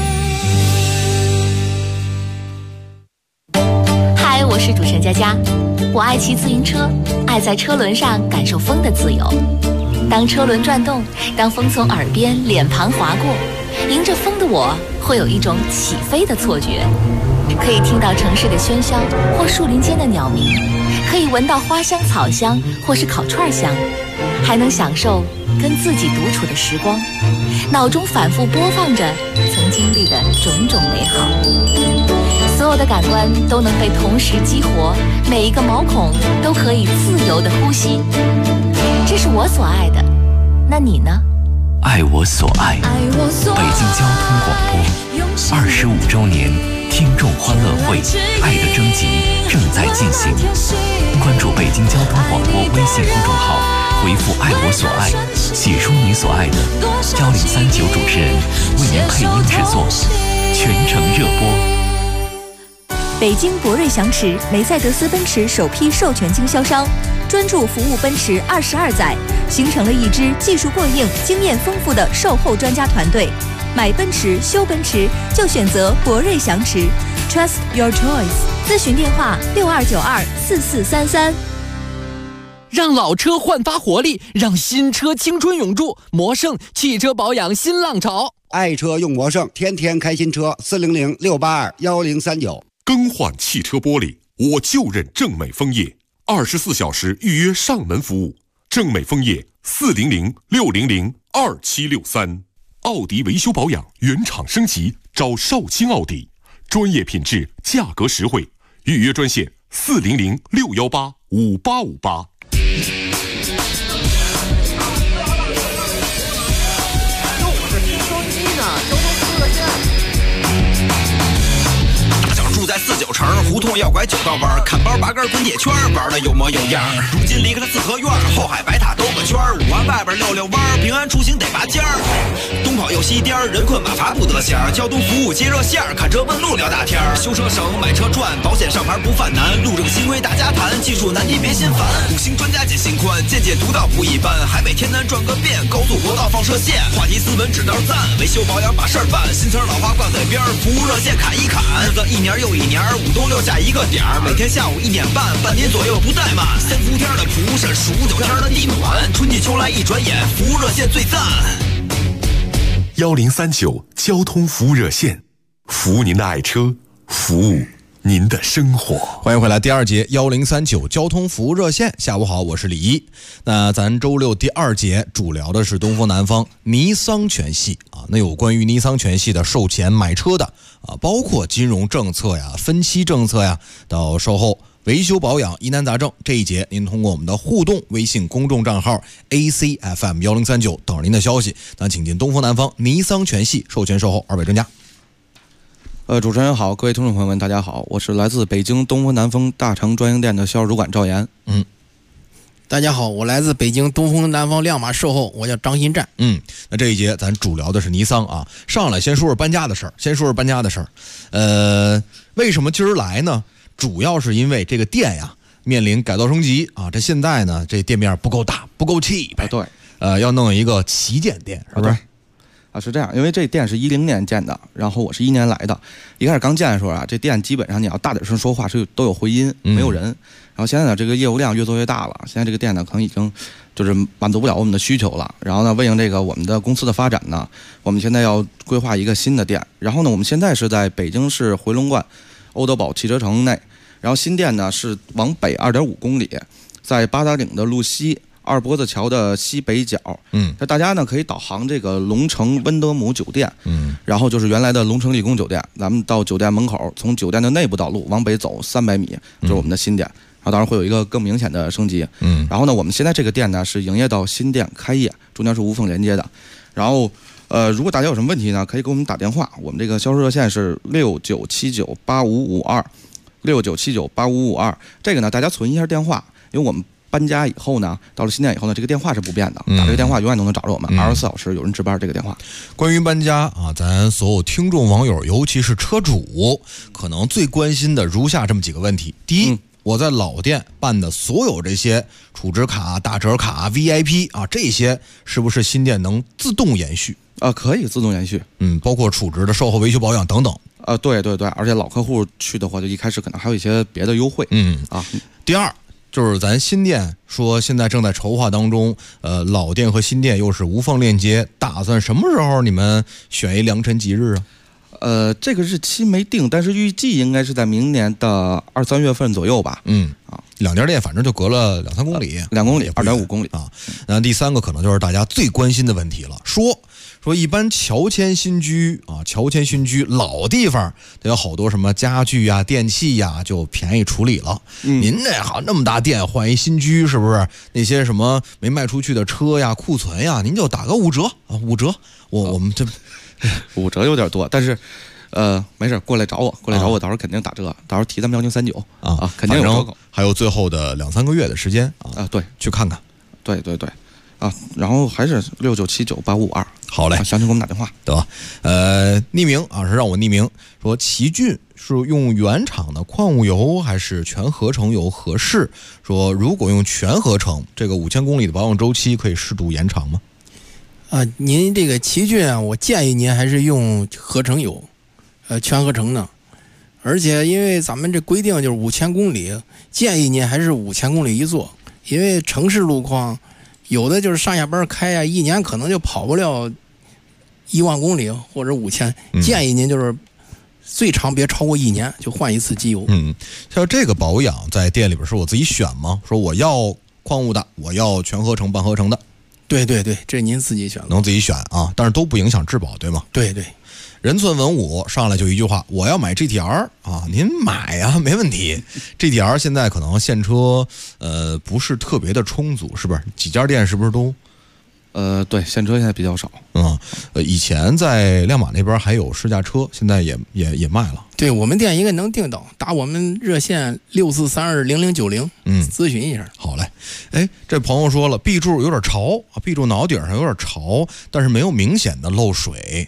嗨，我是主持人佳佳，我爱骑自行车，爱在车轮上感受风的自由。当车轮转动，当风从耳边、脸庞划过，迎着风的我会有一种起飞的错觉。可以听到城市的喧嚣或树林间的鸟鸣，可以闻到花香草香或是烤串香，还能享受跟自己独处的时光，脑中反复播放着曾经历的种种美好，所有的感官都能被同时激活，每一个毛孔都可以自由的呼吸。这是我所爱的，那你呢？ 爱我所爱，北京交通广播25周年听众欢乐会爱的征集正在进行，关注北京交通广播微信公众号或回复爱我所爱，写出你所爱的，1039主持人为您配音制作，全程热播。 北京博瑞祥驰，梅赛德斯奔驰首批授权经销商，专注服务奔驰22载，形成了一支技术过硬、经验丰富的售后专家团队。买奔驰、修奔驰就选择博瑞祥驰 ，Trust your choice。咨询电话62924433。 让老车焕发活力，让新车青春永驻。魔胜汽车保养新浪潮， 爱车用魔胜，天天开新车。400-682-1039。 更换汽车玻璃，我就认正美枫叶，24小时预约上门服务。正美枫叶400-600-2763。奥迪维修保养原厂升级，找少卿奥迪，专业品质，价格实惠。预约专线400-618-5858。 住在49城胡同要拐9道弯，看包拔根滚铁圈，玩的有模有样。如今离开了四合院，后海白塔兜个圈，5环外边溜弯，平安出行得拔尖儿。东跑右西颠，人困马乏不得闲。交通服务接热线，看车问路聊大天。修车省，买车赚，保险上牌不犯难。路政新规大家谈，技术难题别心烦。5星专家解心宽，见解独到不一般。海北天南转个遍，高速国道放射线。话题斯文指道赞，维修保养把事儿办。新词老话挂嘴边，服务热线砍一砍。日子一年又一年，5都6下一个点儿，每天下午1点半，半年左右不怠慢。3伏天的蒲扇，数9天的地暖，春季秋来一转眼，服务热线最赞。 1039交通服务热线，服务您的爱车，服务您的生活。 欢迎回来，第2节1039交通服务热线。下午好，我是李一。那咱周六第2节主聊的是东风南方尼桑全系啊。那有关于尼桑全系的售前买车的啊，包括金融政策呀、分期政策呀，到售后维修保养疑难杂症，这一节您通过我们的互动微信公众账号 ACFM1039 等着您的消息。那请进东风南方尼桑全系授权售后2位专家。 主持人好，各位听众朋友们，大家好，我是来自北京东风南风大成专营店的销售主管赵岩。 大家好，我来自北京东风南方亮马售后，我叫张新战。 那这一节咱主聊的是尼桑啊。上来先说说搬家的事儿，为什么今儿来呢？主要是因为这个店呀面临改造升级啊。这现在呢，这店面不够大，不够气派， 对， 要弄一个旗舰店，是不是？ 是这样，因为这店是10年建的，然后我是1年来的。一开始刚建的时候啊，这店基本上你要大点声说话是都有回音，没有人。然后现在呢，这个业务量越做越大了，现在这个店呢可能已经就是满足不了我们的需求了。然后呢，为应这个我们的公司的发展呢，我们现在要规划一个新的店。然后呢，我们现在是在北京市回龙观欧德堡汽车城内，然后新店呢是往北2.5公里，在八达岭的路西。二脖子桥的西北角，那大家呢可以导航这个龙城温德姆酒店，然后就是原来的龙城丽宫酒店，咱们到酒店门口，从酒店的内部道路往北走300米，就是我们的新店，然后当然会有一个更明显的升级，然后呢，我们现在这个店呢是营业到新店开业，中间是无缝连接的，然后如果大家有什么问题呢，可以给我们打电话，我们这个销售热线是69798552，69798552，这个呢大家存一下电话，因为我们搬家以后呢，到了新店以后呢，这个电话是不变的，打这个电话永远都能找着我们，24小时有人值班。这个电话。 关于搬家啊，咱所有听众网友，尤其是车主，可能最关心的如下这么几个问题：第一，我在老店办的所有这些储值卡、打折卡、VIP 啊，这些是不是新店能自动延续？ 可以自动延续。 包括储值的售后维修保养等等。 对，而且老客户去的话，就一开始可能还有一些别的优惠。 第二。就是咱新店说现在正在筹划当中，老店和新店又是无缝链接，打算什么时候你们选一良辰吉日啊？ 这个日期没定，但是预计应该是在明年的2、3月份左右吧。 两家店反正就隔了2、3公里 ，2公里，2.5公里啊。那第三个可能就是大家最关心的问题了，说一般乔迁新居啊，老地方得有好多什么家具呀、电器呀，就便宜处理了。您这好那么大店换一新居，是不是那些什么没卖出去的车呀、库存呀，您就打个5折啊，5折。我们这 5折有点多，但是没事，过来找我，到时候肯定打折，到时候提咱们1039啊，肯定有折扣。 还有最后的2、3个月的时间啊， 对， 去看看。 对对对，啊，然后还是69798552。 好嘞， 详情给我们打电话。 得，匿名啊，是让我匿名说奇骏是用原厂的矿物油还是全合成油合适？说如果用全合成，这个5000公里的保养周期可以适度延长吗？ 您这个奇骏啊，我建议您还是用合成油，全合成的。而且因为咱们这规定就是5000公里，建议您还是5000公里一座，因为城市路况有的就是上下班开呀，一年可能就跑不了10000公里或者5000，建议您就是最长别超过1年就换一次机油。 像这个保养在店里边是我自己选吗？说我要矿物的，我要全合成、半合成的。 对对对，这您自己选的， 能自己选啊，但是都不影响质保，对吗？ 对对。 人寸文武上来就一句话，我要买 GTR 啊，您买啊，没问题。GTR 现在可能现车不是特别的充足，是不是？几家店是不是都？ 对，现车现在比较少。 以前在亮马那边还有试驾车，现在也卖了。 对，我们店应该能订到，打我们热线64320090，咨询一下。 好嘞。哎，这朋友说了，B 柱有点潮啊，B 柱脑顶上有点潮，但是没有明显的漏水。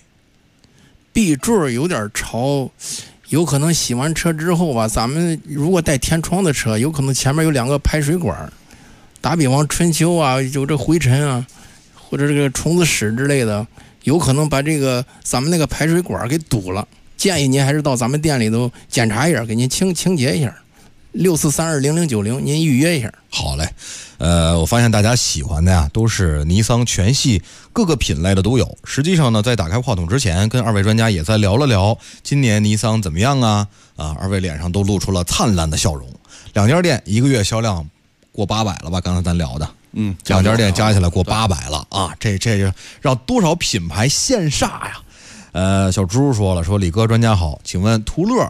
B 柱有点潮，有可能洗完车之后吧，咱们如果带天窗的车，有可能前面有2个排水管，打比方春秋啊，有这灰尘啊，或者这个虫子屎之类的，有可能把这个咱们那个排水管给堵了。建议您还是到咱们店里头检查一下，给您清洁一下。64320090，您预约一下。 好嘞。我发现大家喜欢的呀，都是尼桑全系各个品类的都有。实际上呢，在打开话筒之前，跟2位专家也在聊了聊今年尼桑怎么样啊，2位脸上都露出了灿烂的笑容。2家店1个月销量过800了吧？刚才咱聊的，2家店加起来过800了啊！这让多少品牌羡煞呀！小朱说了，说李哥专家好，请问途乐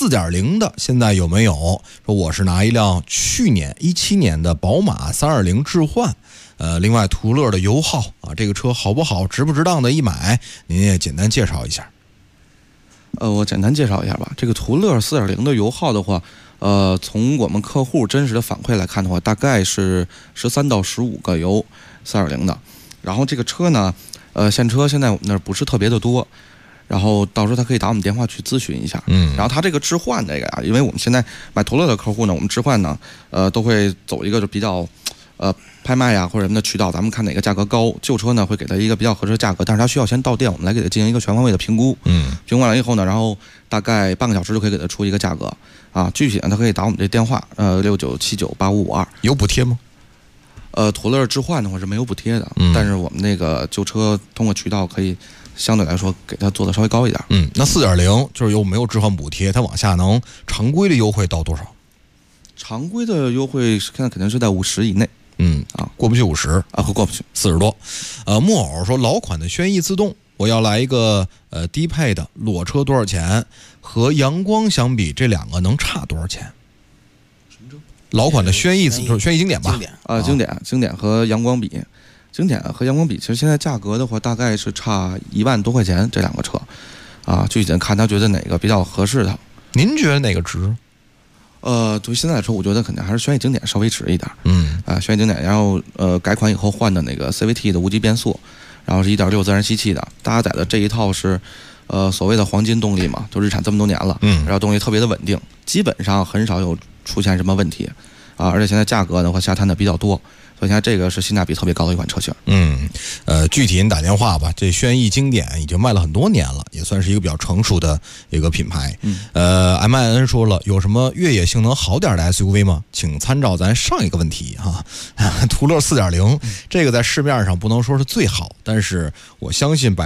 4.0的现在有没有？说我是拿一辆去年17年的宝马320置换，另外途乐的油耗啊，这个车好不好，值不值当的一买，您也简单介绍一下。 我简单介绍一下吧。这个途乐4.0的油耗的话，从我们客户真实的反馈来看的话，大概是13到15个油4.0的。然后这个车呢，现车现在我们那儿不是特别的多。然后到时候他可以打我们电话去咨询一下。然后他这个置换这个呀，因为我们现在买途乐的客户呢，我们置换呢，都会走一个就比较拍卖呀或者什么的渠道，咱们看哪个价格高，旧车呢会给他一个比较合适的价格，但是他需要先到店，我们来给他进行一个全方位的评估。评估完了以后呢，然后大概半个小时就可以给他出一个价格啊。具体呢，他可以打我们这电话69798552。 有补贴吗？ 途乐置换的话是没有补贴的，但是我们那个旧车通过渠道可以。相对来说给它做的稍微高一点。 那4.0就是有没有置换补贴？它往下能常规的优惠到多少？ 常规的优惠现在肯定是在50以内。 过不去50 啊，过不去 40多。木偶说老款的轩逸自动，我要来一个低配的，裸车多少钱？和阳光相比，这2个能差多少钱？老款的轩逸就是轩逸经典吧？ 经典和阳光比。经典和阳光比，其实现在价格的话，大概是差1万多块钱，这2个车，具体看他觉得哪个比较合适他。 您觉得哪个值？ 对于现在来说，我觉得肯定还是轩逸经典稍微值一点。轩逸经典，然后改款以后换的那个 CVT 的无级变速，然后是1.6自然吸气的，搭载的这一套是所谓的黄金动力嘛，就日产这么多年了，然后动力特别的稳定，基本上很少有出现什么问题而且现在价格的话下探的比较多。所以现在这个是性价比特别高的一款车型。 具体您打电话吧。这轩逸经典已经卖了很多年了，也算是一个比较成熟的一个品牌。MIN 说了，有什么越野性能好点的 SUV 吗？请参照咱上一个问题哈。途乐4.0这个在市面上不能说是最好，但是我相信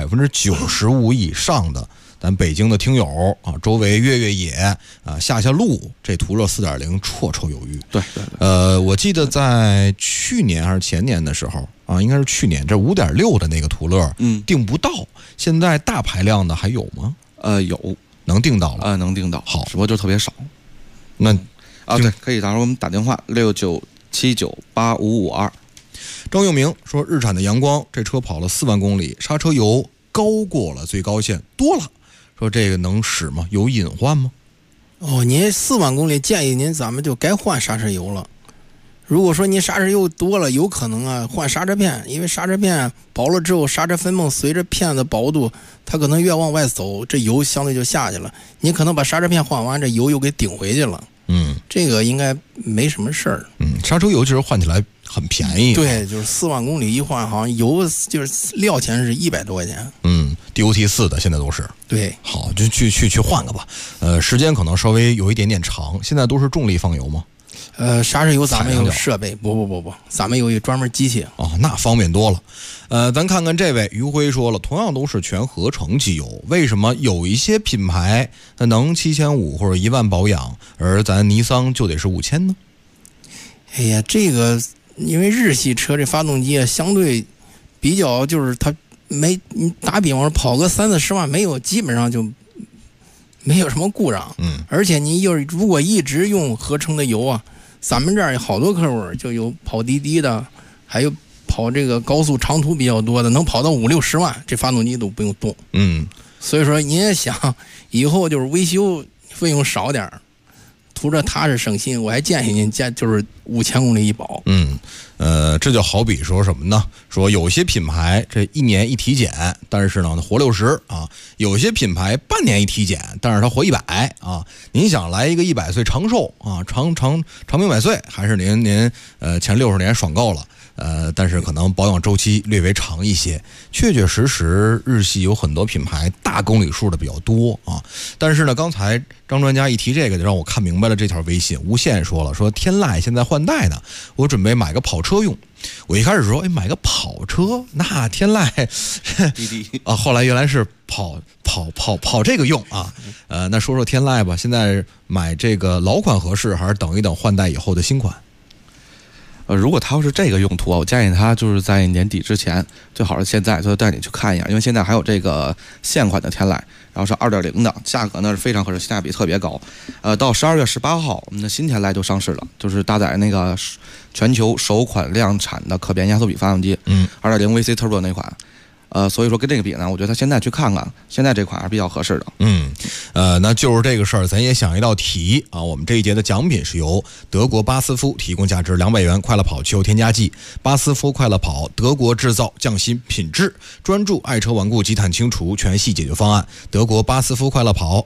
95%以上的咱北京的听友啊，周围越野啊，下路，这途乐4.0绰绰有余。 对。 我记得在去年还是前年的时候啊，应该是去年，这5.6的那个途乐，订不到。现在大排量的还有吗？ 有， 能订到了。 能订到。 好， 只不过就特别少。 那对，可以到时候我们打电话69798552。 张佑明说，日产的阳光这车跑了4万公里，刹车油高过了最高限多了。说这个能使吗？有隐患吗？ 您4万公里，建议您咱们就该换刹车油了。 如果说你刹车油多了，有可能啊换刹车片，因为刹车片薄了之后，刹车分泵随着片的薄度，它可能越往外走，这油相对就下去了。你可能把刹车片换完，这油又给顶回去了。这个应该没什么事儿。 刹车油其实换起来很便宜。 对，就是4万公里一换，好像油就是料钱是100多块钱。 DOT4 的现在都是。 对， 好，就去换个吧。时间可能稍微有一点点长。现在都是重力放油吗？ 刹车油咱们有设备，不，咱们有一专门机器。 那方便多了。咱看看这位于辉说了，同样都是全合成机油，为什么有一些品牌它能7500或者1万保养，而咱尼桑就得是5000呢？ 哎呀，这个因为日系车这发动机啊，相对比较就是它你打比方说跑个30-40万没有，基本上就没有什么故障。而且你如果一直用合成的油啊，咱们这儿有好多客户就有跑滴滴的，还有跑这个高速长途比较多的，能跑到50-60万，这发动机都不用动。所以说您也想以后就是维修费用少点儿，图着踏实省心，我还建议您就是5000公里一保。 这就好比说什么呢？说有些品牌这1年一体检，但是呢活60啊；有些品牌半年一体检，但是它活100啊。您想来一个100岁长寿啊，长命百岁，还是您前60年爽够了？但是可能保养周期略微长一些。确实日系有很多品牌大公里数的比较多啊。但是呢，刚才张专家一提这个，就让我看明白了这条微信。无限说天籁现在换代呢，我准备买个跑车用。我一开始说，买个跑车，那天籁滴滴啊，后来原来是跑这个用啊。那说说天籁吧，现在买这个老款合适，还是等一等换代以后的新款？ 如果他要是这个用途啊，我建议他就是在年底之前，最好是现在就带你去看一眼，因为现在还有这个现款的天籁，然后是2.0的，价格呢是非常合适，性价比特别高。到12月18号，我们的新天籁就上市了，就是搭载那个全球首款量产的可变压缩比发动机，2.0 VC Turbo 那款。所以说跟这个比呢，我觉得他现在去看看，现在这款还是比较合适的。 那就是这个事儿，咱也想一道题啊。我们这一节的奖品是由德国巴斯夫提供价值200元快乐跑汽油添加剂，巴斯夫快乐跑，德国制造，匠心品质，专注爱车顽固积碳清除全系解决方案。德国巴斯夫快乐跑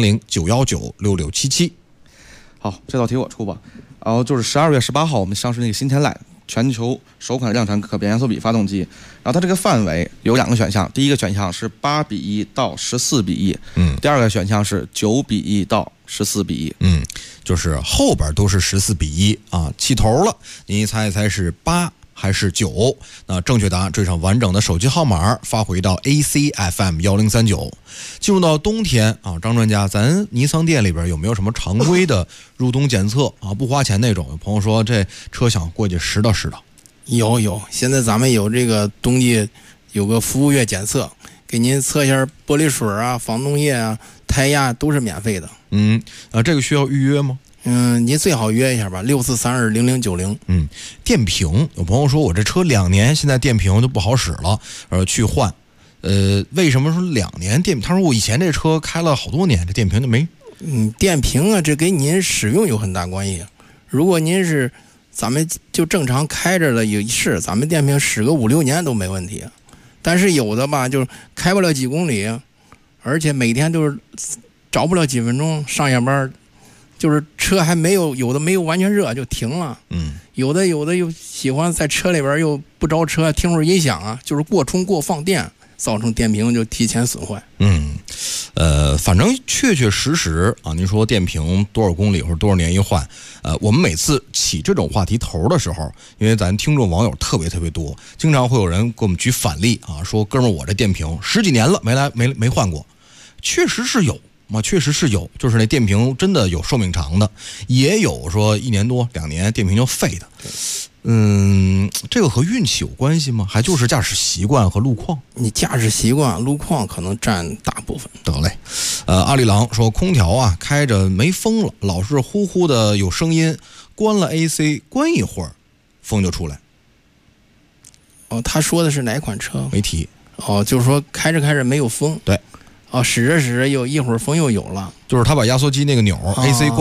400-919-6677。 好，这道题我出吧。然后就是12月18号，我们上市那个新天籁。全球首款量产可变压缩比发动机，然后它这个范围有2个选项，第一个选项是8:1到14:1，第二个选项是9:1到14:1， 就是后边都是14:1啊，起头了，您猜一猜是8还是9？那正确答案缀上完整的手机号码，发回到 ACFM 1039。进入到冬天啊，张专家，咱尼桑店里边有没有什么常规的入冬检测啊？不花钱那种？有朋友说这车想过去拾掇拾掇。 有，现在咱们有这个冬季有个服务月检测，给您测一下玻璃水啊、防冻液啊、胎压都是免费的。 这个需要预约吗？ 您最好约一下吧，64320090。 电瓶，有朋友说我这车2年，现在电瓶就不好使了，去换。为什么说2年电瓶？他说我以前这车开了好多年，这电瓶就没。 电瓶啊，这跟您使用有很大关系。如果您是咱们就正常开着的，咱们电瓶使个5-6年都没问题。但是有的吧，就是开不了几公里，而且每天都是找不了几分钟上下班。就是车还有的没有完全热就停了，有的又喜欢在车里边又不着车听会儿音响啊，就是过充过放电，造成电瓶就提前损坏。 反正确实啊，您说电瓶多少公里或者多少年一换，我们每次起这种话题头的时候，因为咱听众网友特别多，经常会有人给我们举反例啊，说哥们儿我这电瓶10几年了没换过，确实是有。确实是有，就是那电瓶真的有寿命长的，也有说1年多2年电瓶就废的。这个和运气有关系吗？还就是驾驶习惯和路况？ 你驾驶习惯、路况可能占大部分。 得嘞，阿里郎说空调啊开着没风了，老是呼呼的有声音，关了 AC 关一会儿，风就出来。 他说的是哪款车？ 没提。 就是说开着没有风。 对。 使着又一会儿风又有了， 就是他把压缩机那个钮 AC 关了，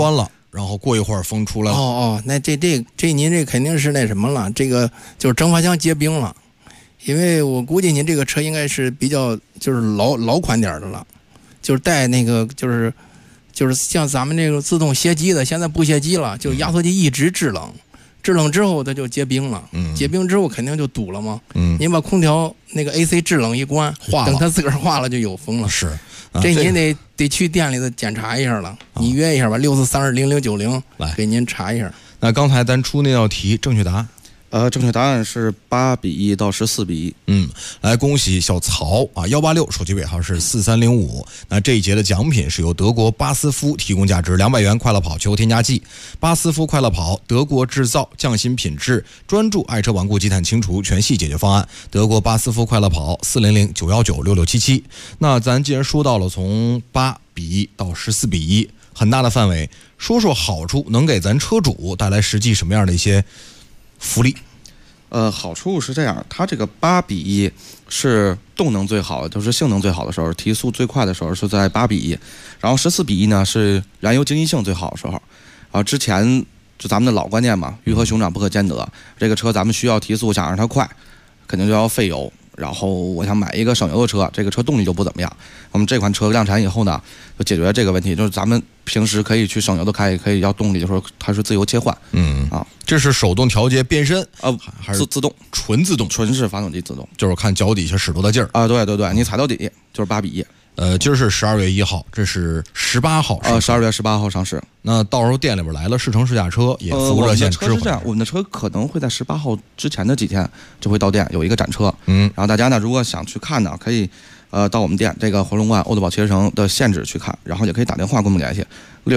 然后过一会儿风出来了。 那这您这肯定是那什么了，这个就是蒸发箱结冰了，因为我估计您这个车应该是比较就是老款点的了，就是带那个就是像咱们这个自动歇机的，现在不歇机了，就压缩机一直制冷。制冷之后它就结冰了，结冰之后肯定就堵了嘛。您把空调那个 AC 制冷一关，等它自个儿化了就有风了。 是， 这您得去店里头检查一下了，你约一下吧，64320090 来给您查一下。 那刚才咱出那道题，正确答案。 正确答案是8:1到14:1。 来恭喜小曹啊，186手机尾号是4305。那这一节的奖品是由德国巴斯夫提供价值200元快乐跑球添加剂。巴斯夫快乐跑，德国制造，匠心品质，专注爱车顽固积碳清除全系解决方案。德国巴斯夫快乐跑，400-919-6677。那咱既然说到了从8:1到14:1，很大的范围，说说好处，能给咱车主带来实际什么样的一些福利？ 好处是这样，它这个8:1是动能最好，就是性能最好的时候，提速最快的时候是在8:1，然后14:1呢是燃油经济性最好的时候。之前就咱们的老观念嘛，鱼和熊掌不可兼得。这个车咱们需要提速，想让它快，肯定就要费油。然后我想买一个省油的车，这个车动力就不怎么样。我们这款车量产以后呢，就解决了这个问题，就是咱们平时可以去省油的开，也可以要动力的时候它是自由切换。 这是手动调节变身还是自动？ 纯自动， 纯是发动机自动， 就是看脚底下使多大劲儿啊。对，你踩到底就是8:1。 今儿是12月1号，这是18号。 12月18号上市。 那到时候店里边来了试乘试驾车，也服务热线置换。 我们的车可能会在18号之前的几天就会到店，有一个展车。然后大家呢，如果想去看呢，可以到我们店这个回龙观欧德堡汽车城的现址去看，然后也可以打电话跟我们联系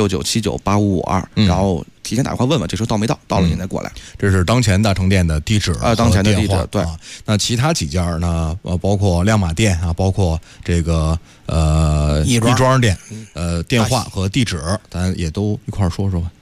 69798552，然后提前打电话问问这车到没到，到了您再过来。 这是当前大成店的地址当前的地址。对， 那其他几家呢？包括亮马店啊，包括这个亦庄店，电话和地址咱也都一块儿说说吧。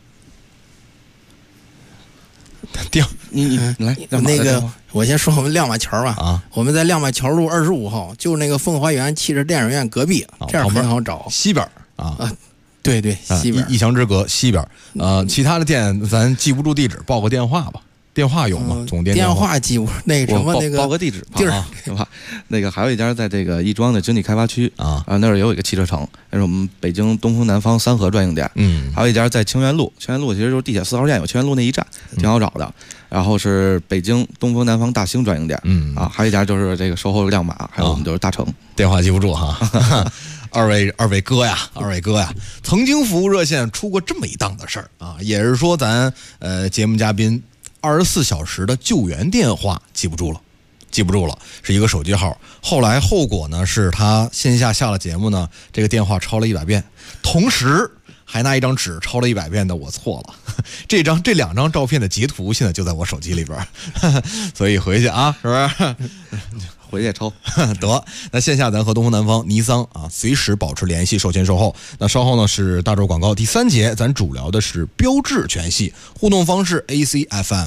你来那个，我先说我们亮马桥吧。我们在亮马桥路25号，就那个凤华园汽车电影院隔壁，这样很好找。 西边对，西边一墙之隔西边。其他的店咱记不住地址，报个电话吧。电话有吗？总店电话记不那个什么那个报个地址对吧？那个还有一家在这个亦庄的经济开发区那儿有一个汽车城，那是我们北京东风南方3河专营店。还有一家在清源路其实就是地铁4号线有清源路那一站，挺好找的。然后是北京东风南方大兴专营店。还有一家就是这个售后亮马，还有我们就是大成。 电话记不住哈。二位哥呀，曾经服务热线出过这么一档的事儿啊，也是说咱节目嘉宾24小时的救援电话记不住了，是一个手机号。后来后果呢是他线下下了节目呢，这个电话抄了100遍，同时还拿一张纸抄了100遍的我错了。这2张照片的截图现在就在我手机里边，所以回去啊，是不是？ 回去抽得。那线下咱和东风南方、尼桑随时保持联系，售前售后。那稍后呢是大洲广告，第3节咱主聊的是标致全系，互动方式 ACFM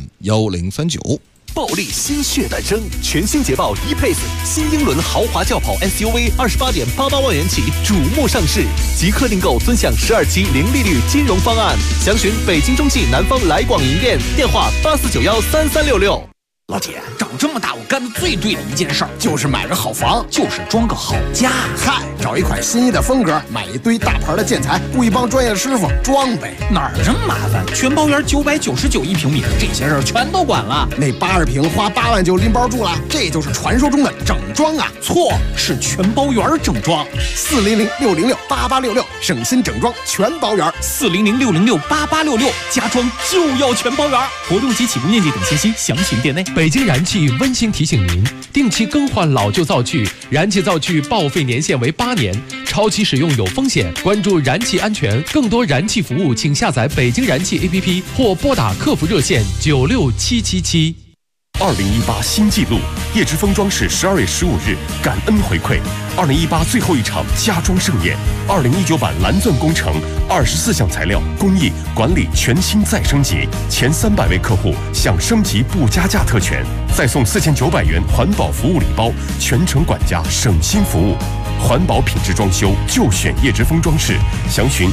1039。 暴力心血诞生，全新捷豹 E-Pace 新英伦豪华轿跑 SUV 28.88万元起瞩目上市，即刻订购尊享12期零利率金融方案。详询北京中汽南方来广营店，电话84913366。 老铁，长这么大我干的最对的一件事儿就是买个好房，就是装个好家。 嗨，找一款心仪的风格，买一堆大牌的建材，雇一帮专业师傅装呗。 哪儿这么麻烦？全包圆999一平米，这些事儿全都管了。 那80平花8万就拎包住了，这就是传说中的整装啊！ 错，是全包圆整装。 400-606-8866，省心整装全包圆。 400-606-8866，家装就要全包圆。活动及起步面积等信息详询店内。 北京燃气温馨提醒您，定期更换老旧灶具，燃气灶具报废年限为8年，超期使用有风险。关注燃气安全，更多燃气服务请下载北京燃气 APP 或拨打客服热线96777。 2018新纪录，叶之峰装饰12月15日感恩回馈2018最后一场家装盛宴，2019版蓝钻工程24项材料工艺管理全新再升级，前300位客户享升级不加价特权，再送4900元环保服务礼包，全程管家省心服务。 环保品质装修就选叶之峰装饰，详询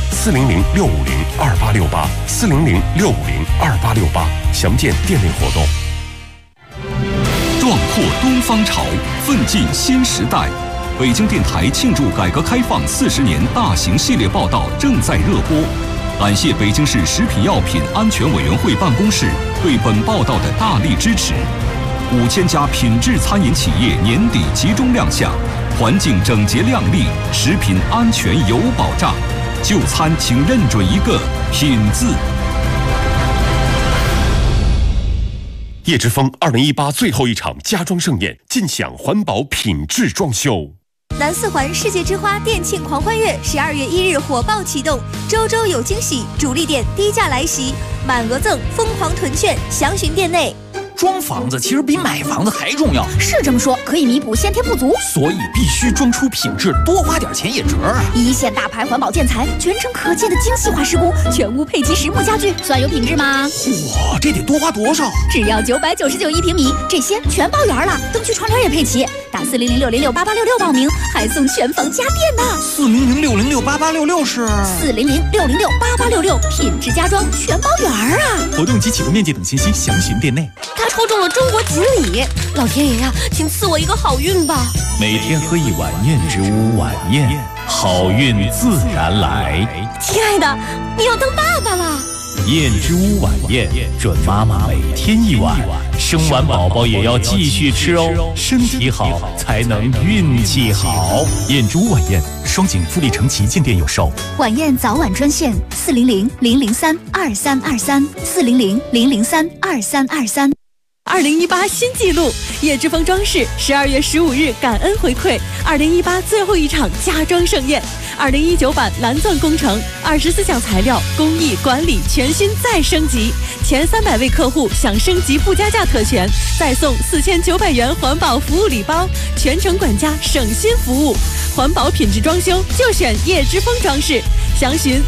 400-650-2868，400-650-2868，详见店内活动。 壮阔东方潮，奋进新时代。北京电台庆祝改革开放40年大型系列报道正在热播。感谢北京市食品药品安全委员会办公室对本报道的大力支持。5000家品质餐饮企业年底集中亮相，环境整洁亮丽，食品安全有保障。就餐请认准一个“品”字。 叶之峰2018最后一场家装盛宴，尽享环保品质装修。 南四环世界之花店庆狂欢月12月1日火爆启动，周周有惊喜，主力店低价来袭，满额赠，疯狂囤券，详询店内。 装房子其实比买房子还重要， 是这么说，可以弥补先天不足， 所以必须装出品质，多花点钱也值啊！ 一线大牌环保建材，全程可见的精细化施工，全屋配齐实木家具，算有品质吗？ 哇，这得多花多少？ 只要999一平米，这些全包圆了，灯具窗帘也配齐。打400-606-8866报名，还送全房家电呢。 400-606-8866是 400-606-8866，品质家装全包圆啊！ 活动及启动面积等信息详询店内。 他抽中了中国锦鲤，老天爷呀，请赐我一个好运吧！ 每天喝一碗燕之屋晚宴，好运自然来。 亲爱的，你要当爸爸了。 燕之屋晚宴，准妈妈每天一碗，生完宝宝也要继续吃哦，身体好才能运气好。燕之屋晚宴，双井富力城旗舰店有售。 晚宴早晚专线400-003-2323，400-003-2323。 2018新纪录，叶之峰装饰12月15日感恩回馈2018最后一场家装盛宴，2019版蓝钻工程24项材料工艺管理全新再升级，前300位客户享升级不加价特权，再送4900元环保服务礼包，全程管家省心服务，环保品质装修就选叶之峰装饰，详询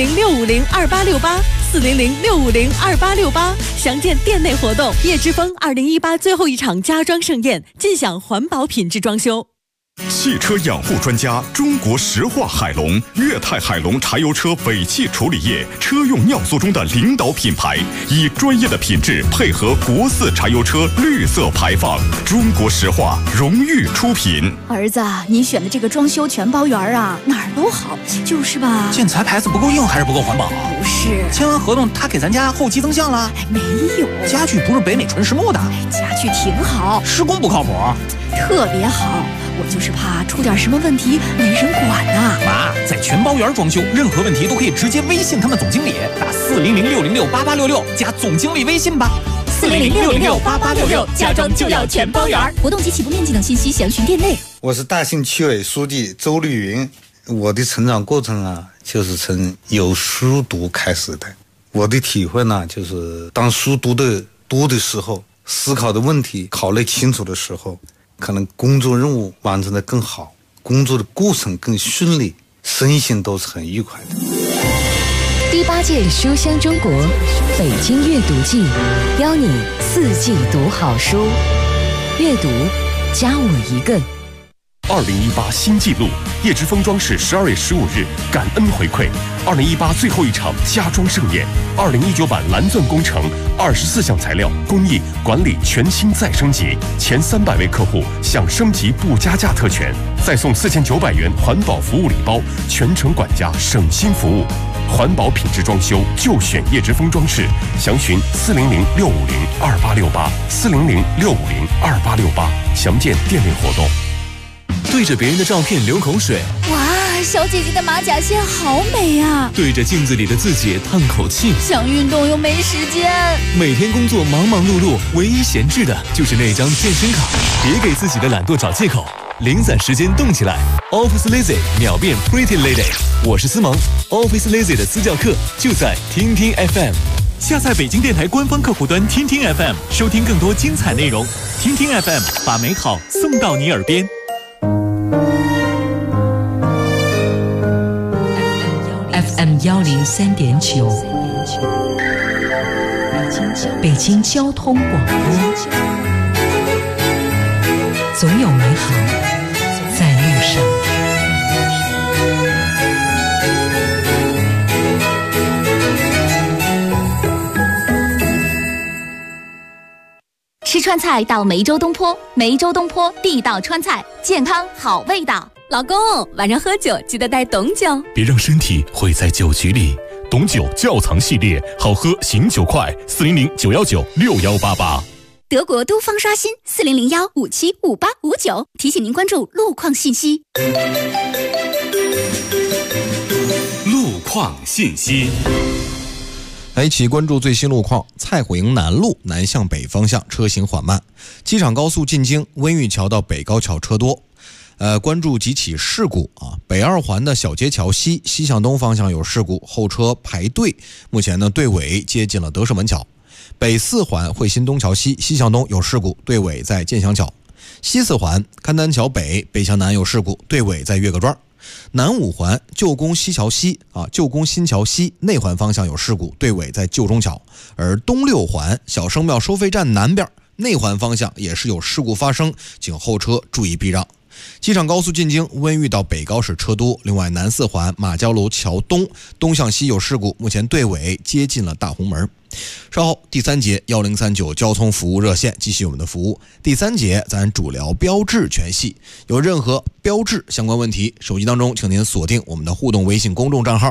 400-650-2868，400-650-2868，详见店内活动。叶之峰2018最后一场家装盛宴，尽享环保品质装修。 汽车养护专家中国石化海龙，粤泰海龙柴油车尾气处理液车用尿素中的领导品牌，以专业的品质配合国4柴油车绿色排放，中国石化荣誉出品。 儿子，你选的这个装修全包圆啊，哪儿都好，就是吧？ 建材牌子不够硬还是不够环保？ 不是， 签完合同他给咱家后期增项了？ 没有， 家具不是北美纯实木的， 家具挺好， 施工不靠谱， 特别好。我就是怕出点什么问题没人管呐。 妈，在全包圆装修，任何问题都可以直接微信他们总经理，打400-606-8866加总经理微信吧。 400-606-8866，家装就要全包圆。活动及起步面积等信息详询店内。 我是大兴区委书记周绿云，我的成长过程啊，就是从有书读开始的。我的体会呢，就是当书读的多的时候，思考的问题考虑清楚的时候，可能工作任务完成的更好，工作的过程更顺利，身心都是很愉快的。 第8届书香中国北京阅读季，邀你4季读好书，阅读加我一个。 2018新纪录，叶之峰装饰12月15日感恩回馈2018最后一场家装盛宴，2019版蓝钻工程24项材料工艺管理全新再升级，前300位客户享升级不加价特权，再送4900元环保服务礼包，全程管家省心服务，环保品质装修就选叶之峰装饰，详询400-650-2868，400-650-2868，详见店内活动。 对着别人的照片流口水， 哇，小姐姐的马甲线好美啊！ 对着镜子里的自己叹口气， 想运动又没时间。 每天工作忙忙碌碌，唯一闲置的就是那张健身卡。别给自己的懒惰找借口，零散时间动起来。Office Lazy 秒变 Pretty Lady， 我是思萌。Office Lazy 的私教课就在听听 FM。下载北京电台官方客户端听听 FM， 收听更多精彩内容。听听 FM， 把美好送到你耳边。 FM 103.9，北京交通广播，总有美好在路上。 吃川菜到梅州东坡，梅州东坡地道川菜，健康好味道。 老公，晚上喝酒记得带董酒， 别让身体毁在酒局里。董酒窖藏系列，好喝醒酒快，400-919-6188。 德国都方刷新400-157-5859，提醒您关注路况信息。 路况信息。 来一起关注最新路况。蔡虎营南路南向北方向车行缓慢，机场高速进京温榆桥到北高桥车多。关注几起事故啊！北二环的小街桥西西向东方向有事故，后车排队，目前呢队尾接近了德胜门桥。北四环汇新东桥西西向东有事故，队尾在建祥桥。西四环勘丹桥北北向南有事故，队尾在岳各庄。南五环旧宫西桥西旧宫新桥西内环方向有事故，队尾在旧中桥。而东六环小生庙收费站南边内环方向也是有事故发生，请后车注意避让。机场高速进京温榆到北高市车多，另外南四环马交楼桥东东向西有事故，目前队尾接近了大红门。稍后第三节1039交通服务热线继续我们的服务。第三节咱主聊标志全系，有任何标志相关问题，手机当中请您锁定我们的互动微信公众账号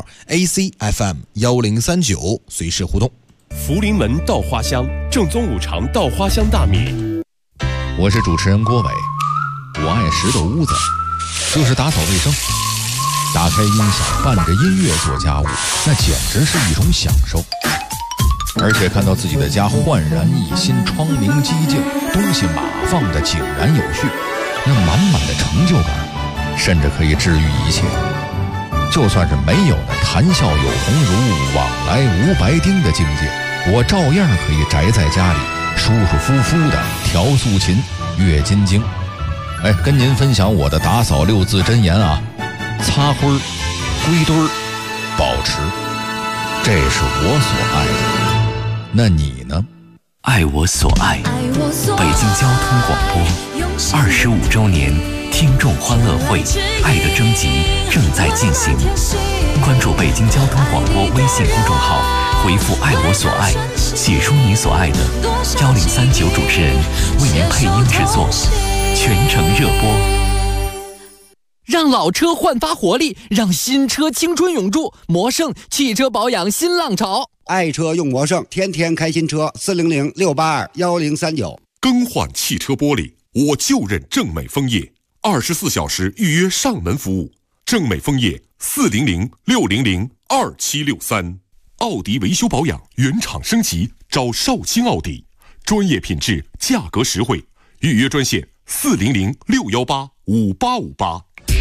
ACFM1039，随时互动。 福临门稻花香，正宗五常稻花香大米。 我是主持人郭伟，我爱石头屋子，就是打扫卫生，打开音响伴着音乐做家务，那简直是一种享受。而且看到自己的家焕然一新，窗明几净，东西码放的井然有序，那满满的成就感甚至可以治愈一切。就算是没有那谈笑有鸿儒，往来无白丁的境界，我照样可以宅在家里舒舒服服的调素琴阅金经。跟您分享我的打扫6字真言啊：擦灰儿、归堆儿、保持，这是我所爱的。那你呢？ 爱我所爱，北京交通广播25周年听众欢乐会爱的征集正在进行，关注北京交通广播微信公众号，回复爱我所爱，写出你所爱的，1039主持人为您配音制作，全程热播。 让老车焕发活力，让新车青春永驻。魔胜汽车保养新浪潮， 爱车用魔胜，天天开新车，400-682-1039。 更换汽车玻璃，我就认正美枫叶，24小时预约上门服务。正美枫叶400-600-2763。奥迪维修保养原厂升级，找少卿奥迪，专业品质，价格实惠。预约专线400-618-5858。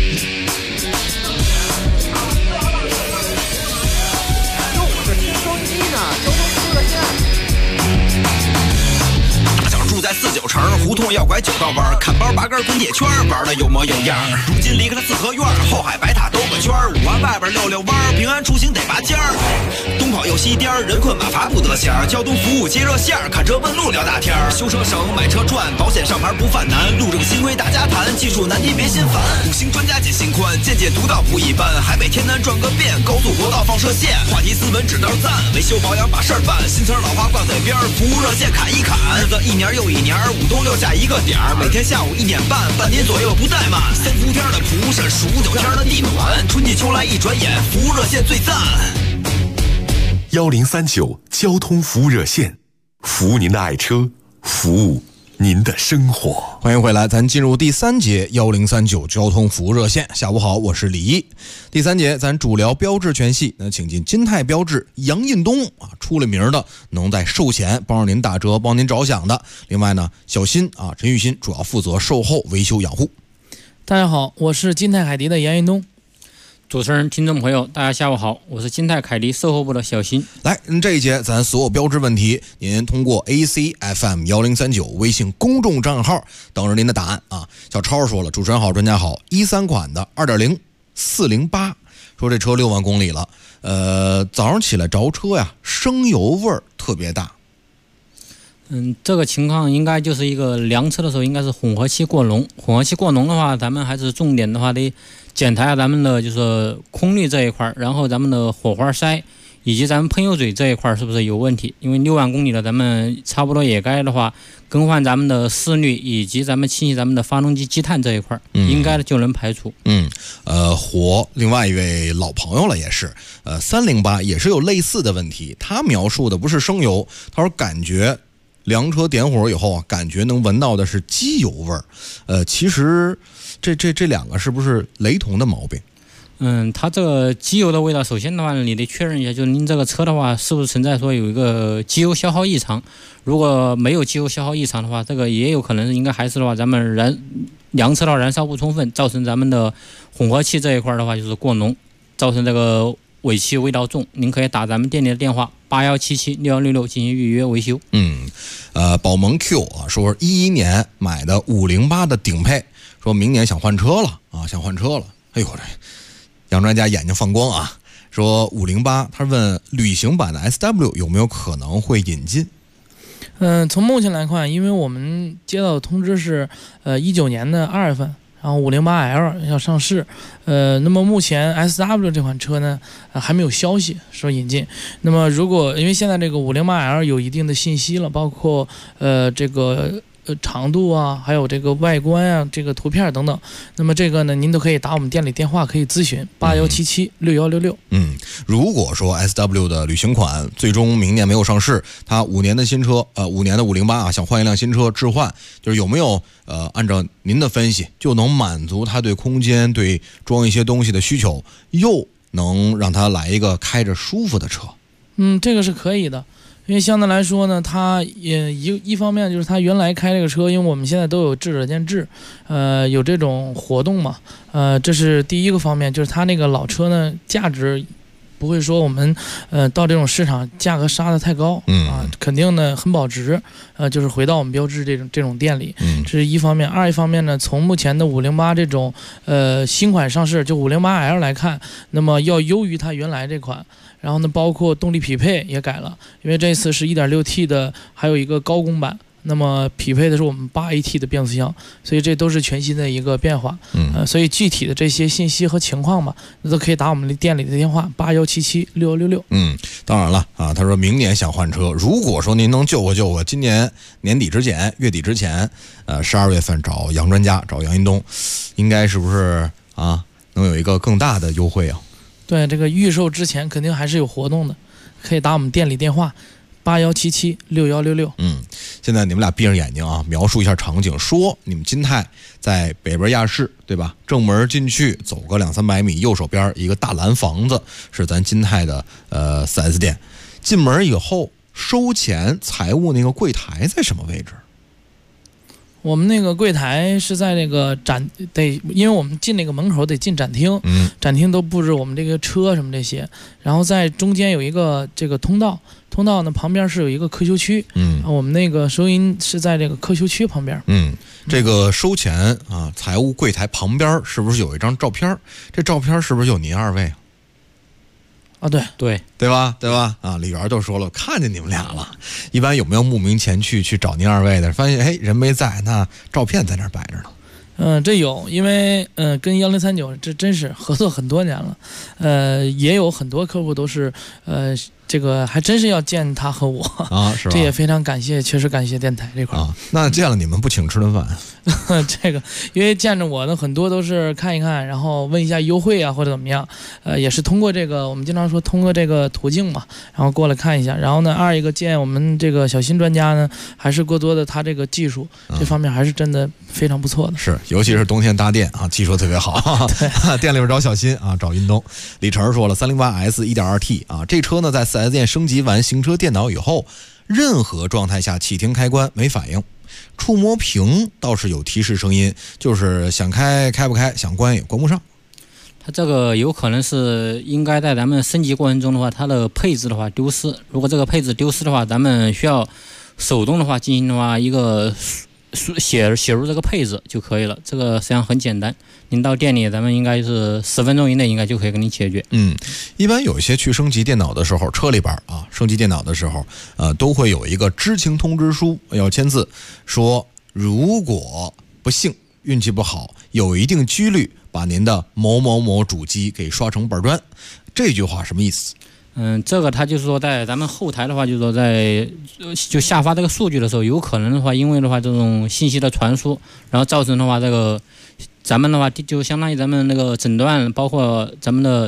住在49城胡同要拐9道弯，看包8根滚铁圈，玩的有模有样。如今离开了四合院，后海白塔兜个圈，5环外边溜弯，平安出行得拔尖儿。东跑又西颠，人困马乏不得闲。交通服务接热线，看车问路聊大天。修车省，买车赚，保险上牌不犯难。路正新规大家谈，技术难题别心烦。5星专家解心宽，见解独到不一般。海北天南转个遍，高速国道放射线。话题斯文指道赞，维修保养把事儿办。新词老话挂嘴边，服务热线砍一砍。日子一年又一年，5东6下一个点儿，每天下午1点半，半年左右不怠慢。3伏天的蒲扇，数9天的地暖，春季秋来一转眼，服务热线最赞。 1039交通服务热线，服务您的爱车，服务您的生活。 欢迎回来，咱进入第三节1039交通服务热线。下午好，我是李一。第三节咱主聊标志全系，那请进金泰标志杨印东出了名的能在售前帮着您打折，帮您着想的。另外呢，小新陈玉新主要负责售后维修养护。 大家好，我是金泰凯迪的杨印东。主持人、听众朋友，大家下午好，我是金泰凯迪售后部的小新。 来，这一节咱所有标志问题，您通过 ACFM1039 微信公众账号等着您的答案啊。小超说了，主持人好，专家好，13款的 2.0 408，说这车6万公里了，早上起来着车呀，生油味儿特别大。 这个情况应该就是一个量车的时候应该是混合气过浓。混合气过浓的话，咱们还是重点的话得检查咱们的就是空滤这一块，然后咱们的火花塞以及咱们喷油嘴这一块是不是有问题？因为6万公里了，咱们差不多也该的话，更换咱们的思滤以及咱们清洗咱们的发动机积碳这一块，应该就能排除。 另外一位老朋友了，也是308也是有类似的问题，他描述的不是生油，他说感觉凉车点火以后啊，感觉能闻到的是机油味儿。其实这两个是不是雷同的毛病？ 它这个机油的味道，首先的话，你得确认一下，就是您这个车的话，是不是存在说有一个机油消耗异常？如果没有机油消耗异常的话，这个也有可能应该还是的话，咱们凉车的燃烧不充分，造成咱们的混合气这一块的话就是过浓，造成这个尾气味道重。您可以打咱们店里的电话81776166进行预约维修。 宝蒙 Q 啊，说11年买的508的顶配，说明年想换车了啊，哎呦，这杨专家眼睛放光啊，说508，他问旅行版的 SW 有没有可能会引进？ 从目前来看，因为我们接到的通知是19年的2月份，然后508L 要上市，那么目前 SW 这款车呢，还没有消息说引进。那么如果因为现在这个508L 有一定的信息了，包括这个长度啊，还有这个外观啊，这个图片等等，那么这个呢，您都可以打我们店里电话可以咨询81776166。 如果说 SW 的旅行款最终明年没有上市，它5年的新车，5年的508啊，想换一辆新车置换，就是有没有按照您的分析就能满足他对空间、对装一些东西的需求，又能让他来一个开着舒服的车？ 这个是可以的。因为相对来说呢，它也一方面就是它原来开这个车，因为我们现在都有智者监制，有这种活动嘛，这是第一个方面，就是它那个老车呢价值不会说我们到这种市场价格杀得太高，肯定呢很保值，就是回到我们标致这种店里，这是一方面。二一方面呢，从目前的508这种新款上市，就508L 来看，那么要优于它原来这款。然后呢，包括动力匹配也改了，因为这次是 1.6T 的，还有一个高功版，那么匹配的是我们8AT 的变速箱，所以这都是全新的一个变化。所以具体的这些信息和情况吧，那都可以打我们店里的电话81776166。 当然了啊，他说明年想换车，如果说您能救活，今年年底之前、月底之前，12月份找杨专家，找杨银东，应该是不是啊，能有一个更大的优惠啊？ 对，这个预售之前肯定还是有活动的，可以打我们店里电话81776166。 现在你们俩闭上眼睛啊，描述一下场景，说你们金泰在北边亚市，对吧？正门进去走个200-300米，右手边一个大蓝房子是咱金泰的4S 店。进门以后，收钱财务那个柜台在什么位置？ 我们那个柜台是在那个因为我们进那个门口得进展厅，展厅都布置我们这个车什么这些，然后在中间有一个这个通道呢旁边是有一个客休区，我们那个收银是在这个客休区旁边。 这个收钱啊，财务柜台旁边是不是有一张照片？这照片是不是有您二位啊？对吧？啊，李元就说了，看见你们俩了。一般有没有慕名前去找您二位的？发现人没在，那照片在那儿摆着呢。 这有，因为跟1039这真是合作很多年了，也有很多客户都是这个还真是要见他和我啊，是吧？ 这也非常感谢，确实感谢电台这块啊。那见了你们不请吃顿饭？ 这个因为见着我的很多都是看一看，然后问一下优惠啊或者怎么样，也是通过这个我们经常说通过这个途径嘛，然后过来看一下。然后呢，二一个见我们这个小新专家呢，还是过多的他这个技术这方面还是真的非常不错的。 是，尤其是冬天搭电啊，技术特别好。对，店里边找小新啊，找运动。李成说了，308S 1.2T 啊，这车呢在4S 店升级完行车电脑以后，任何状态下启停开关没反应，触摸屏倒是有提示声音，就是想开不开，想关也关不上。 它这个有可能是应该在咱们升级过程中的话，它的配置的话丢失。如果这个配置丢失的话，咱们需要手动的话进行的话一个写入这个配置就可以了。这个实际上很简单，您到店里咱们应该是10分钟以内应该就可以给你解决。 一般有一些去升级电脑的时候，车里边啊升级电脑的时候，都会有一个知情通知书要签字，说如果不幸运气不好，有一定几率把您的某某某主机给刷成板砖。这句话什么意思？ 这个它就是说在咱们后台的话，就是说在就下发这个数据的时候，有可能的话，因为的话这种信息的传输，然后造成的话这个咱们的话就相当于咱们那个诊断，包括咱们的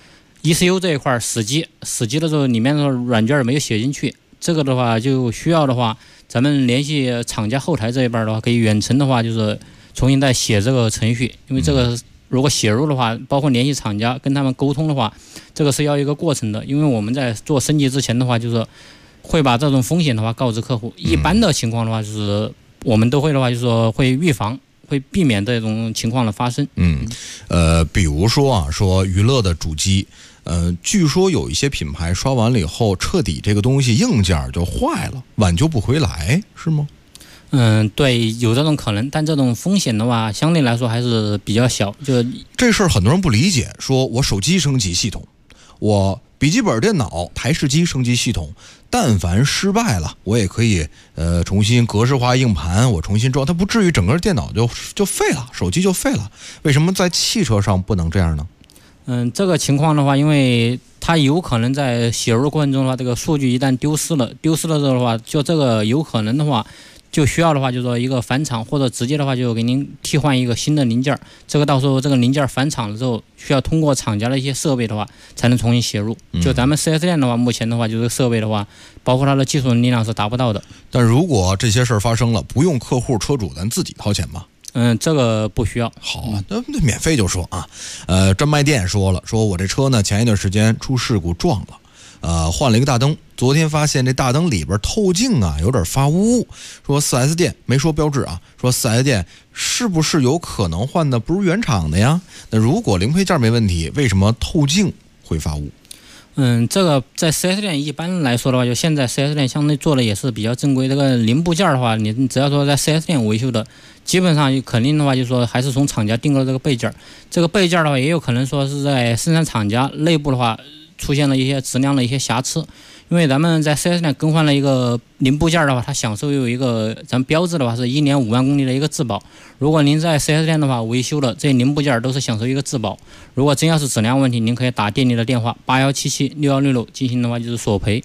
ECU 这一块死机的时候，里面的软件没有写进去，这个的话就需要的话，咱们联系厂家后台这一边的话，可以远程的话就是重新再写这个程序，因为这个如果写入的话，包括联系厂家跟他们沟通的话，这个是要一个过程的，因为我们在做升级之前的话，就是会把这种风险的话告知客户。一般的情况的话，就是我们都会的话，就是说会预防，会避免这种情况的发生。 比如说啊，说娱乐的主机。据说有一些品牌刷完了以后，彻底这个东西硬件就坏了，挽救不回来，是吗？ 对，有这种可能，但这种风险的话，相对来说还是比较小。就这事儿很多人不理解，说我手机升级系统，我笔记本电脑、台式机升级系统，但凡失败了，我也可以重新格式化硬盘，我重新装，它不至于整个电脑就废了，手机就废了。为什么在汽车上不能这样呢？ 这个情况的话，因为它有可能在写入过程中的话，这个数据一旦丢失了之后的话，就这个有可能的话，就需要的话就是说一个返厂，或者直接的话就给您替换一个新的零件。这个到时候这个零件返厂了之后，需要通过厂家的一些设备的话才能重新写入。就咱们 4S 店的话，目前的话就是设备的话，包括它的技术力量是达不到的。 但如果这些事儿发生了，不用客户车主咱自己掏钱吗？ 这个不需要。 好啊，那免费就说啊。专卖店说了，说我这车呢前一段时间出事故撞了，换了一个大灯，昨天发现这大灯里边透镜啊有点发乌，说 4S 店没说标志啊，说 4S 店是不是有可能换的不是原厂的呀？那如果零配件没问题，为什么透镜会发乌？ 这个在 4S 店一般来说的话，就现在 4S 店相对做的也是比较正规。这个零部件的话，你只要说在 4S 店维修的，基本上肯定的话，就是说还是从厂家订购这个备件。这个备件的话，也有可能说是在生产厂家内部的话出现了一些质量的一些瑕疵。因为咱们在 4S 店更换了一个零部件的话，它享受有一个咱们标志的话是1年5万公里的一个质保。如果您在 4S 店的话维修的这些零部件都是享受一个质保。如果真要是质量问题，您可以打店里的电话81776166进行的话就是索赔。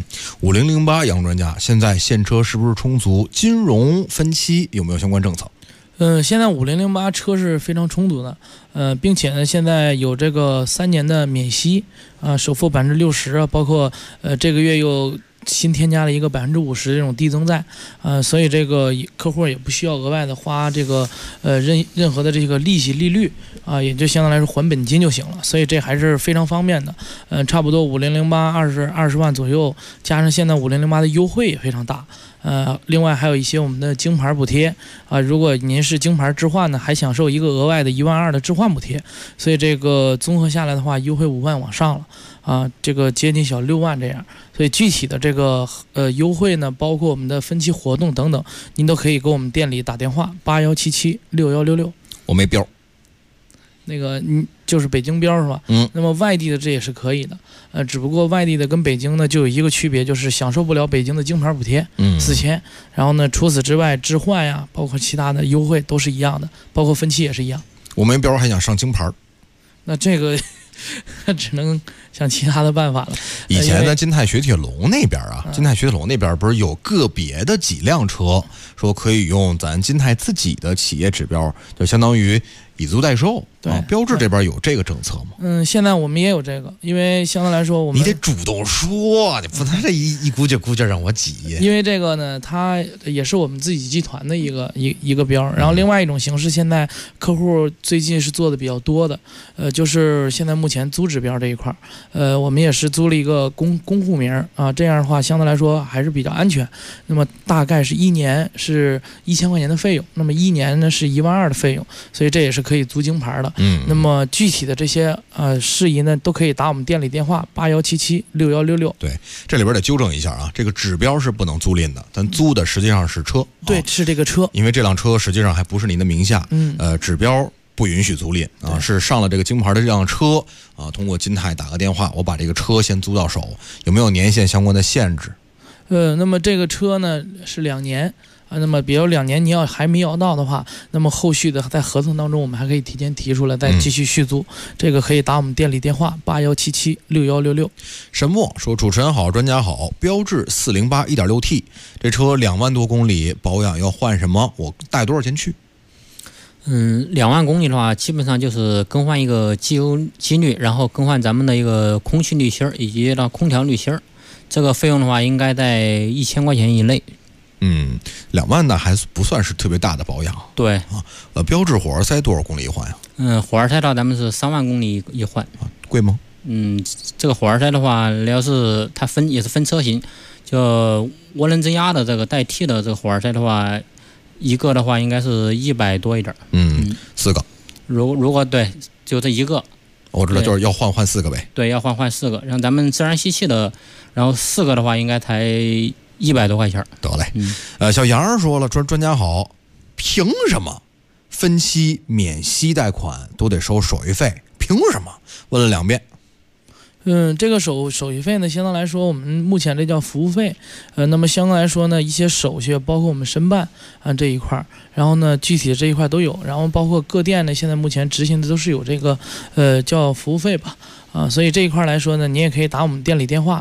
5008杨专家，现在现车是不是充足？金融分期有没有相关政策？ 现在5008车是非常充足的，并且呢，现在有这个3年的免息首付60%啊，包括这个月又新添加了一个50%这种递增债，所以这个客户也不需要额外的花这个任何的这个利息利率啊，也就相对来说还本金就行了，所以这还是非常方便的。差不多5008 20万左右，加上现在5008的优惠也非常大。另外还有一些我们的京牌补贴啊，如果您是京牌置换呢，还享受一个额外的1万2的置换补贴，所以这个综合下来的话，优惠5万往上了啊，这个接近小6万这样。所以具体的这个优惠呢，包括我们的分期活动等等，您都可以给我们店里打电话81776166。 我没标。 那个就是北京标是吧？那么外地的这也是可以的，只不过外地的跟北京呢就有一个区别，就是享受不了北京的京牌补贴，4000。然后呢，除此之外，置换呀，包括其他的优惠都是一样的，包括分期也是一样。 我没标还想上京牌， 那这个只能想其他的办法了。 以前呢，金泰雪铁龙那边啊，金泰雪铁龙那边不是有个别的几辆车说可以用咱金泰自己的企业指标，就相当于以租代售。对，标致这边有这个政策吗？ 现在我们也有这个，因为相对来说我们你得主动说，你不能这一股劲让我挤。 因为这个呢，它也是我们自己集团的一个标。然后另外一种形式，现在客户最近是做的比较多的，就是现在目前租指标这一块，我们也是租了一个公户名啊，这样的话相对来说还是比较安全。那么大概是1年是1000块钱的费用，那么1年呢是1万2的费用，所以这也是可以租京牌的。那么具体的这些事宜呢，都可以打我们店里电话81776166。 对，这里边得纠正一下啊，这个指标是不能租赁的，咱租的实际上是车。 对，是这个车， 因为这辆车实际上还不是您的名下。指标不允许租赁啊，是上了这个京牌的这辆车啊，通过金泰打个电话，我把这个车先租到手，有没有年限相关的限制？ 那么这个车呢是2年。 那么比如2年你要还没要到的话，那么后续的在合同当中我们还可以提前提出来再继续续租，这个可以打我们店里电话81776166。 沈墨说：“主持人好，专家好，标致408 1.6T 这车2万多公里，保养要换什么？我带多少钱去 ？2万公里的话，基本上就是更换一个机油机滤，然后更换咱们的一个空气滤芯以及空调滤芯，这个费用的话应该在1000块钱以内。 2万呢还不算是特别大的保养。 对啊，标致火花塞多少公里一换呀？ 火花塞的话咱们是3万公里一换。 贵吗？ 这个火花塞的话，要是它也是分车型，就涡轮增压的这个代替的这个火花塞的话，一个的话应该是100多一点。 4个。 如果对，就这一个。 我知道，就是要换4个呗。 对，要换4个。让咱们自然吸气的，然后4个的话应该才100多块钱。 得嘞。小杨说了，专家好，凭什么分期免息贷款都得收手续费？凭什么？问了2遍。 这个手续费呢，相当来说，我们目前这叫服务费。那么相对来说呢，一些手续包括我们申办这一块，然后呢，具体的这一块都有，然后包括各店呢，现在目前执行的都是有这个叫服务费吧。所以这一块来说呢，你也可以打我们店里电话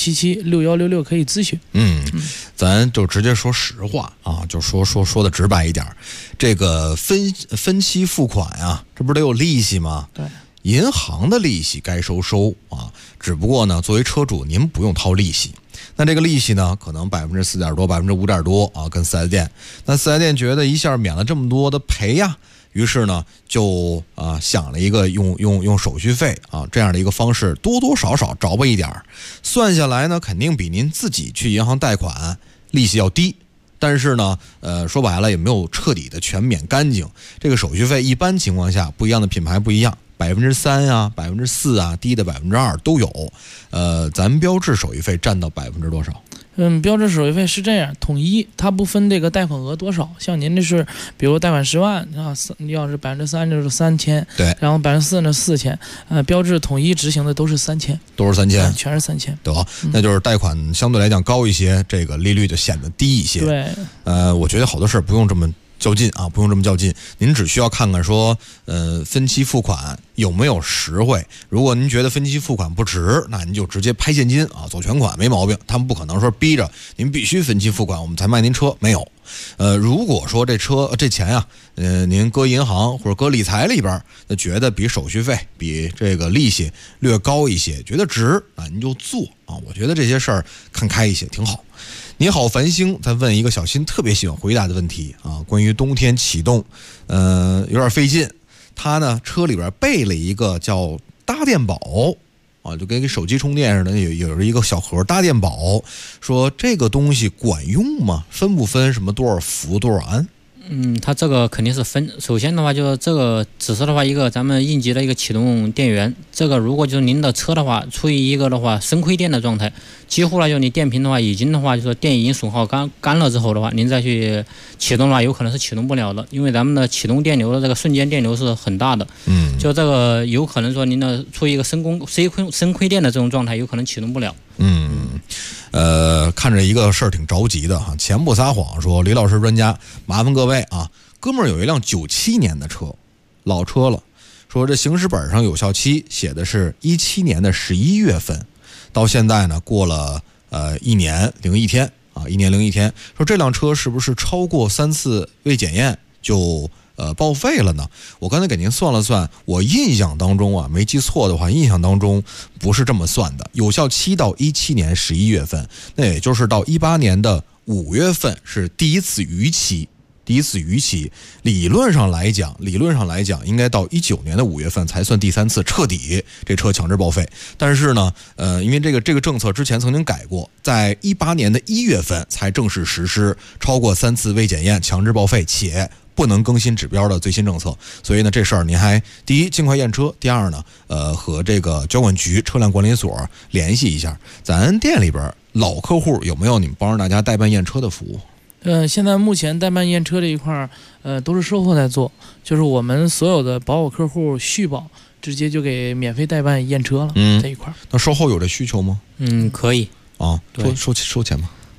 81776166可以咨询。 咱就直接说实话啊，就说的直白一点，这个分期付款啊，这不是得有利息吗？ 对。 银行的利息该收啊，只不过呢，作为车主您不用掏利息。那这个利息呢，可能4%多、5%多啊，跟4S店。那4S店觉得一下免了这么多的赔呀，于是呢就想了一个用手续费啊这样的一个方式，多多少少着吧一点，算下来呢，肯定比您自己去银行贷款利息要低。但是呢，说白了也没有彻底的全免干净。这个手续费一般情况下，不一样的品牌不一样，3%啊、4%啊，低的2%都有。咱标致手续费占到多少？ 标致手续费是这样，统一，它不分这个贷款额多少。像您这是，比如贷款10万啊，要是3%就是3000， 对， 然后4%呢4000，标致统一执行的都是3000， 都是3000， 全是3000。 得，那就是贷款相对来讲高一些，这个利率就显得低一些。 对， 我觉得好多事不用这么较劲啊，不用这么较劲，您只需要看看说，分期付款有没有实惠。如果您觉得分期付款不值，那您就直接拍现金啊，走全款没毛病。他们不可能说逼着您必须分期付款我们才卖您车，没有。如果说这钱呀，您搁银行或者搁理财里边，那觉得比手续费、比这个利息略高一些，觉得值啊，您就做啊。我觉得这些事儿看开一些挺好。你好，繁星，咱问一个小新特别喜欢回答的问题啊，关于冬天启动，有点费劲。他呢车里边备了一个叫搭电宝啊，就跟手机充电似的，有一个小盒搭电宝，说这个东西管用吗？分不分什么多少伏多少安？ 它这个肯定是分。首先的话，就是这个只是的话一个咱们应急的一个启动电源。这个如果就是您的车的话，处于一个的话深亏电的状态，几乎呢就你电瓶的话已经的话就是电已经损耗干了之后的话，您再去启动的话，有可能是启动不了的，因为咱们的启动电流的这个瞬间电流是很大的。就这个有可能说您的处于一个深亏电的这种状态，有可能启动不了。 看着一个事儿挺着急的哈，前不撒谎说李老师专家，麻烦各位啊，哥们儿有一辆97年的车，老车了，说这行驶本上有效期写的是17年的11月份，到现在呢过了1年01天啊，1年01天，说这辆车是不是超过3次未检验就报废了呢？我刚才给您算了算，我印象当中啊，没记错的话，印象当中不是这么算的。有效期到17年11月份，那也就是到18年的5月份是第一次逾期。理论上来讲，应该到19年的5月份才算第3次彻底这车强制报废。但是呢，因为这个政策之前曾经改过，在18年的1月份才正式实施超过3次未检验强制报废且不能更新指标的最新政策，所以呢，这事儿您还第一尽快验车，第二呢，和这个交管局车辆管理所联系一下。咱店里边老客户有没有你们帮着大家代办验车的服务？ 现在目前代办验车这一块都是售后在做，就是我们所有的保有客户续保，直接就给免费代办验车了。这一块。 那售后有这需求吗？ 可以啊，收钱吗？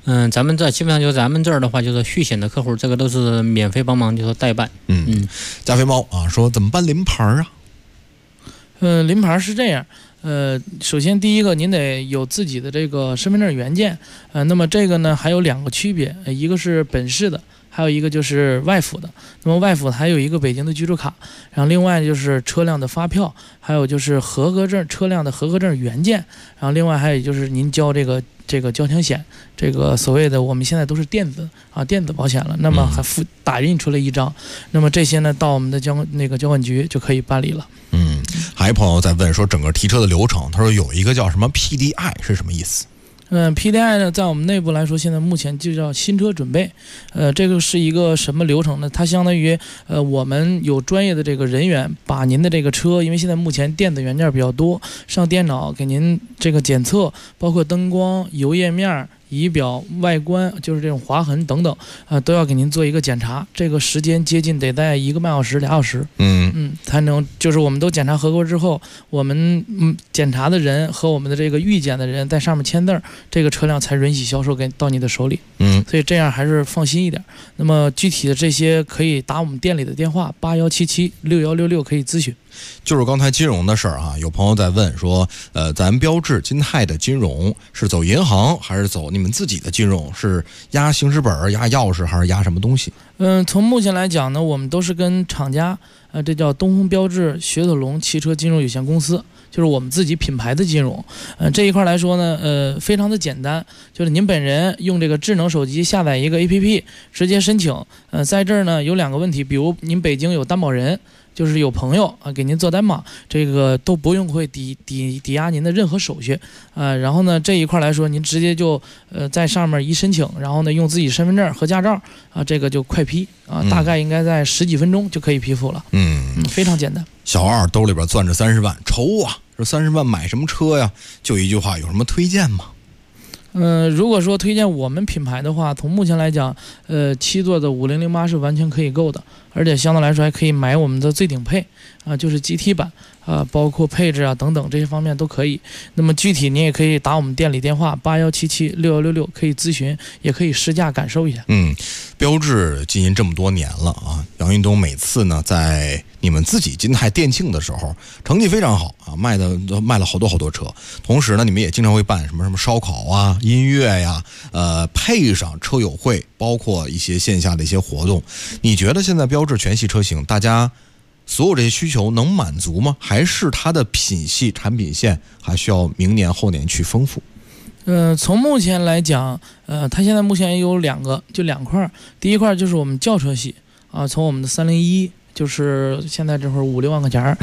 咱们这基本上就咱们这儿的话，就是续险的客户，这个都是免费帮忙，就是代办。 加菲猫啊，说怎么办临牌啊？ 临牌是这样。首先第一个，您得有自己的这个身份证原件。那么这个呢还有2个区别，一个是本市的，还有一个就是外府的。那么外府还有一个北京的居住卡，然后另外就是车辆的发票，还有就是合格证，车辆的合格证原件，然后另外还有就是您交这个交强险，这个所谓的我们现在都是电子保险了，那么还打印出来一张，那么这些呢到我们的交管局就可以办理了。 还有朋友在问说整个提车的流程，他说有一个叫什么 PDI 是什么意思 ？PDI 呢，在我们内部来说，现在目前就叫新车准备。这个是一个什么流程呢？它相当于我们有专业的这个人员，把您的这个车，因为现在目前电子元件比较多，上电脑给您这个检测，包括灯光、油液面、仪表、外观，就是这种划痕等等，都要给您做一个检查。这个时间接近得在1个半小时、2小时，才能就是我们都检查合格之后，我们检查的人和我们的这个预检的人在上面签字，这个车辆才允许销售到你的手里。所以这样还是放心一点。那么具体的这些可以打我们店里的电话81776166可以咨询。 就是刚才金融的事儿啊，有朋友在问说，咱标致金泰的金融是走银行还是走你们自己的金融？是押行驶本、押钥匙还是押什么东西？ 从目前来讲呢，我们都是跟厂家，这叫东风标致雪铁龙汽车金融有限公司，就是我们自己品牌的金融。这一块来说呢，非常的简单，就是您本人用这个智能手机下载一个 APP， 直接申请。在这儿呢有2个问题，比如您北京有担保人。就是有朋友给您做担保，这个都不用会抵押您的任何手续，然后呢这一块来说，您直接就在上面一申请，然后呢用自己身份证和驾照这个就快批大概应该在10几分钟就可以批复了，非常简单。 小二兜里边攥着30万，愁啊，这30万买什么车呀？就一句话，有什么推荐吗？ 如果说推荐我们品牌的话，从目前来讲，7座的5008是完全可以购的，而且相对来说还可以买我们的最顶配就是 GT 版包括配置等等这些方面都可以。那么具体您也可以打我们店里电话81776166可以咨询，也可以试驾感受一下。 标致经营这么多年了啊，杨运东每次呢在你们自己金泰店庆的时候成绩非常好卖了好多车。同时呢，你们也经常会办什么烧烤啊、音乐呀，配上车友会，包括一些线下的一些活动。你觉得现在标致全系车型，大家所有这些需求能满足吗？还是它的品系、产品线还需要明年后年去丰富？ 从目前来讲，它现在目前有2块，第一块就是我们轿车系从我们的301。就是现在这会儿5-6万块钱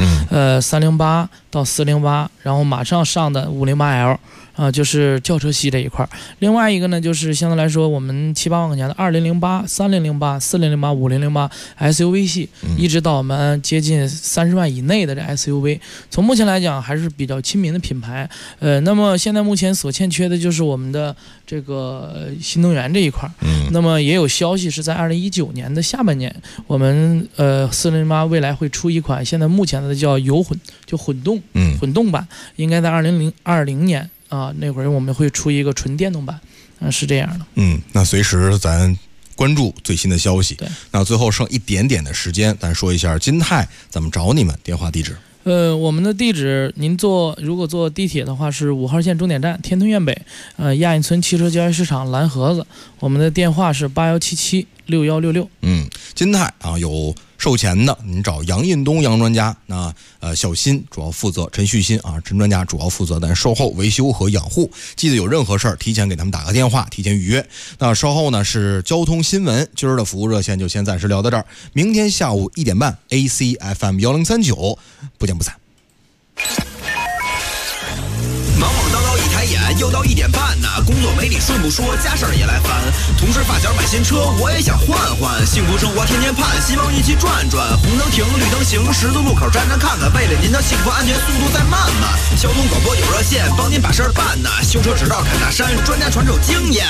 ，308到408，然后马上上的508L，就是轿车系这一块。另外一个呢，就是相对来说我们7-8万块钱的2008、3008、4008、5008 SUV 系，一直到我们接近30万以内的这 SUV。从目前来讲还是比较亲民的品牌。那么现在目前所欠缺的就是我们的这个新能源这一块。那么也有消息是在2019年的下半年，我们408未来会出一款，现在目前的叫油混，就混动版，应该在2020年那会儿我们会出一个纯电动版，是这样的。 那随时咱关注最新的消息。对，那最后剩一点点的时间，咱说一下金泰怎么找你们，电话地址。 我们的地址，您如果坐地铁的话是5号线终点站天通苑北，亚运村汽车交易市场蓝盒子，我们的电话是81776166。 金泰有售前的，您找杨印东杨专家，那小新主要负责，陈旭新陈专家主要负责但售后维修和养护。记得有任何事儿提前给他们打个电话，提前预约。那稍后呢是交通新闻，今儿的服务热线就先暂时聊到这儿，明天下午1点半 ACFM 1039，不见不散。 忙忙叨叨一抬眼，又到1点半呢，工作没理顺不说，家事儿也来烦。同事发小买新车，我也想换换，幸福生活天天盼，希望一起转转。红灯停，绿灯行，十字路口站站看看，为了您的幸福安全，速度再慢慢。交通广播有热线，帮您把事儿办呢。修车指道砍大山，专家传授经验。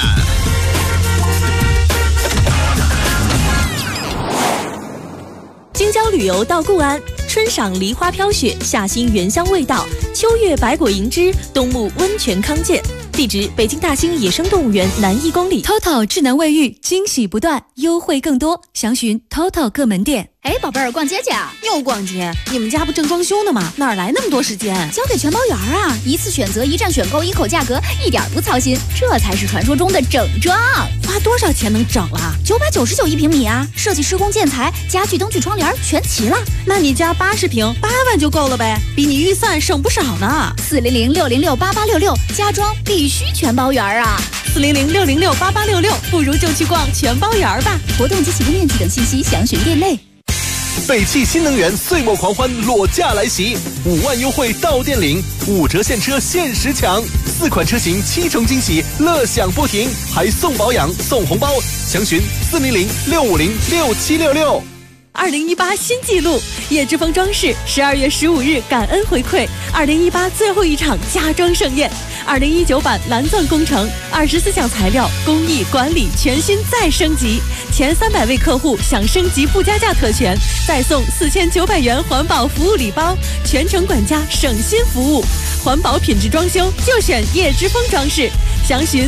京郊旅游到固安，春赏梨花飘雪，夏兴原香味道，秋月百果迎枝，冬沐温泉康健。 地址北京大兴野生动物园南1公里。 TOTO 智能卫浴，惊喜不断，优惠更多，详询 TOTO 各门店。 哎，宝贝儿，逛街去啊？ 又逛街？你们家不正装修呢吗？哪来那么多时间？ 交给全包园啊！一次选择，一站选购，一口价格，一点不操心，这才是传说中的整装。 花多少钱能整了 ？999一平米啊！设计、施工、建材、家具、灯具、窗帘全齐了。 那你家80平，8万就够了呗，比你预算省不少呢。 400-606-8866，家装必须全包园啊 ！400-606-8866，不如就去逛全包园吧。 活动及启动面积等信息详询店内。 北汽新能源岁末狂欢裸驾来袭，5万优惠到店领，5折现车限时抢，4款车型7重惊喜，乐享不停，还送保养送红包，详询400-650-6766。 2018新纪录，叶之峰装饰12月15日感恩回馈2018最后一场家装盛宴，2019版蓝钻工程24项材料工艺管理全新再升级，前300位客户享升级不加价特权，再送4900元环保服务礼包，全程管家省心服务，环保品质装修就选叶之峰装饰，详询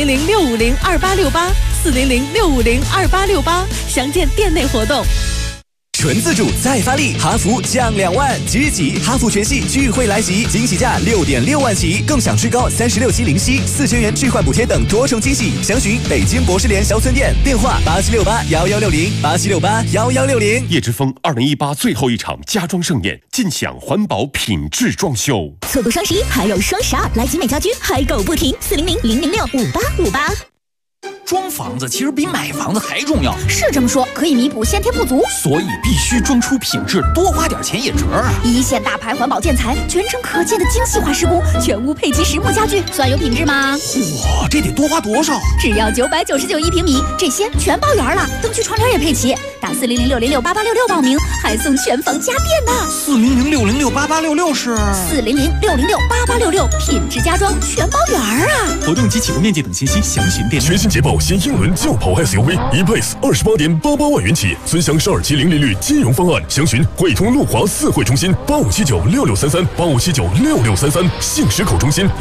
400-650-2868，400-650-2868，详见店内活动。 纯自主再发力，哈弗降2万，即日起哈弗全系聚会来袭，惊喜价6.6万起，更享最高36期零息，4000元置换补贴等多重惊喜。详询北京博士联销村店，电话87681160，87681160。 叶之峰2018最后一场家装盛宴，尽享环保品质装修。 错过双11还有双12，来集美家居嗨购不停，400-006-5858。 装房子其实比买房子还重要， 是这么说，可以弥补先天不足， 所以必须装出品质，多花点钱也值啊！ 一线大牌环保建材，全程可见的精细化施工，全屋配齐实木家具，算有品质吗？ 哇，这得多花多少？ 只要999一平米，这些全包圆了，灯具窗帘也配齐。打400-606-8866报名，还送全房家电呢。 400-606-8866是 400-606-8866，品质家装全包圆啊！ 活动及启动面积等信息详询店。 全新捷豹新英伦轿跑 SUV E-Pace 28.88万元起，尊享12期零利率金融方案，详询汇通路华4会中心85796633，85796633，信实口中心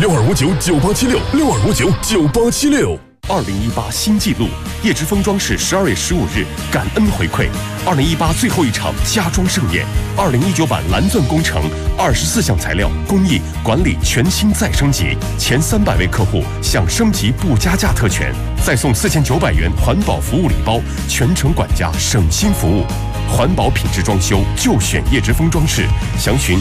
62599876，62599876。2018新纪录，叶之峰装饰12月15日感恩回馈2018最后一场家装盛宴，2019版蓝钻工程24项材料工艺管理全新再升级，前300位客户享升级不加价特权，再送4900元环保服务礼包，全程管家省心服务，环保品质装修就选叶之峰装饰，详询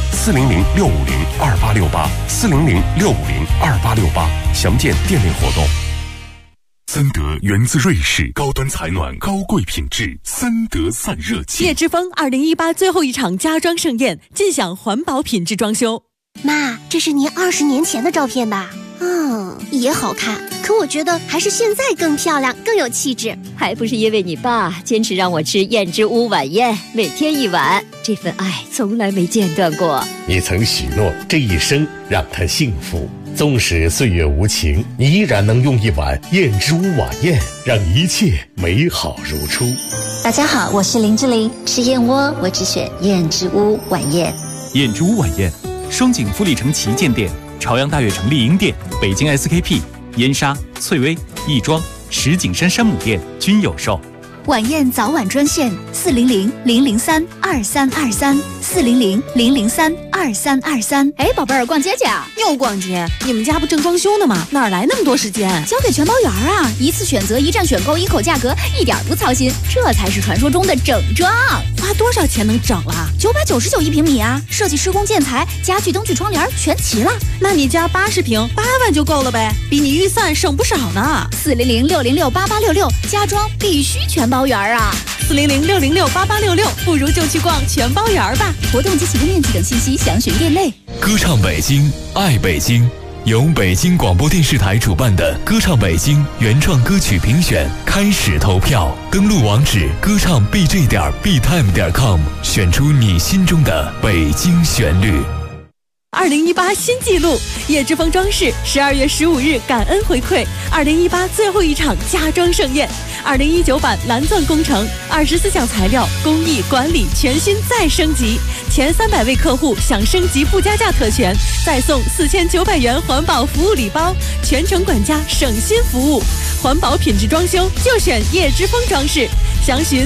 400-650-2868，400-650-2868，详见店内活动。 森德源自瑞士，高端采暖，高贵品质，森德散热器。 叶之峰2018最后一场家装盛宴，尽享环保品质装修。 妈，这是您20年前的照片吧？也好看，可我觉得还是现在更漂亮，更有气质。 还不是因为你爸坚持让我吃燕之屋晚宴，每天1碗，这份爱从来没间断过。 你曾许诺这一生让他幸福，纵使岁月无情，你依然能用1碗燕之屋晚宴，让一切美好如初。 大家好，我是林志玲，吃燕窝我只选燕之屋晚宴。 燕之屋晚宴，双井富力城旗舰店、朝阳大悦城丽婴店、北京 SKP、燕莎、翠微、亦庄、石景山山姆店均有售。 晚宴早晚专线400-003-2323，400-003-2323。 哎，宝贝儿，逛街去啊？ 又逛街？你们家不正装修呢吗？哪来那么多时间？ 交给全包园啊！一次选择，一站选购，一口价格，一点不操心，这才是传说中的整装。 花多少钱能整了 ？999一平米啊！设计、施工、建材、家具、灯具、窗帘全齐了。 那你家80平，8万就够了呗，比你预算省不少呢。 400-606-8866，家装必须全包圆啊 ！400-606-8866，不如就去逛全包园吧。 活动及启动面积等信息详询店内。 歌唱北京，爱北京，由北京广播电视台主办的歌唱北京原创歌曲评选开始投票，登录网址歌唱 bj.btime.com， 选出你心中的北京旋律。 2018新纪录，叶之峰装饰12月15日感恩回馈2018最后一场家装盛宴 2019版蓝钻工程，24项材料工艺管理全新再升级，前300位客户享升级不加价特权，再送4900元环保服务礼包，全程管家省心服务，环保品质装修就选叶之峰装饰，详询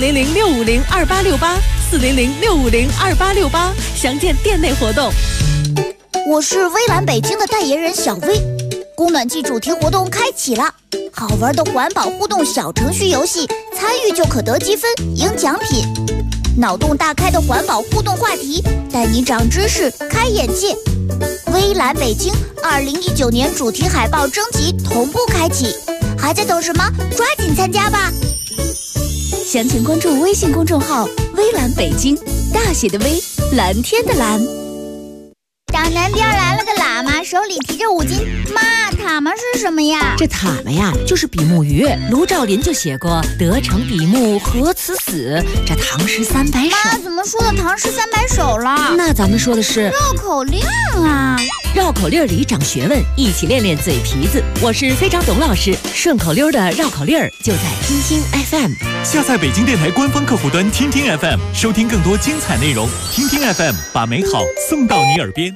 400-650-2868，400-650-2868，详见店内活动。 我是微蓝北京的代言人小薇，供暖季主题活动开启了，好玩的环保互动小程序游戏，参与就可得积分赢奖品，脑洞大开的环保互动话题，带你长知识开眼界。微蓝北京2019年主题海报征集同步开启，还在等什么？抓紧参加吧！详情关注微信公众号微蓝北京，大写的微，蓝天的蓝。大南边来了个喇嘛，手里提着5斤。妈，塔嘛是什么呀？ 这塔嘛呀，就是比目鱼。卢照邻就写过“得成比目何辞死”，这唐诗300首。 妈，怎么说的唐诗300首了？ 那咱们说的是绕口令啊！ 绕口令里长学问，一起练练嘴皮子。我是非常董老师，顺口溜的绕口令就在听听 FM。 下载北京电台官方客户端听听 FM， 收听更多精彩内容。听听 FM， 把美好送到你耳边。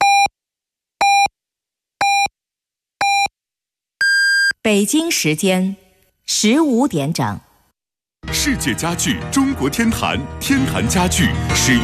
北京时间15点整。 世界家具中国天坛，天坛家具使用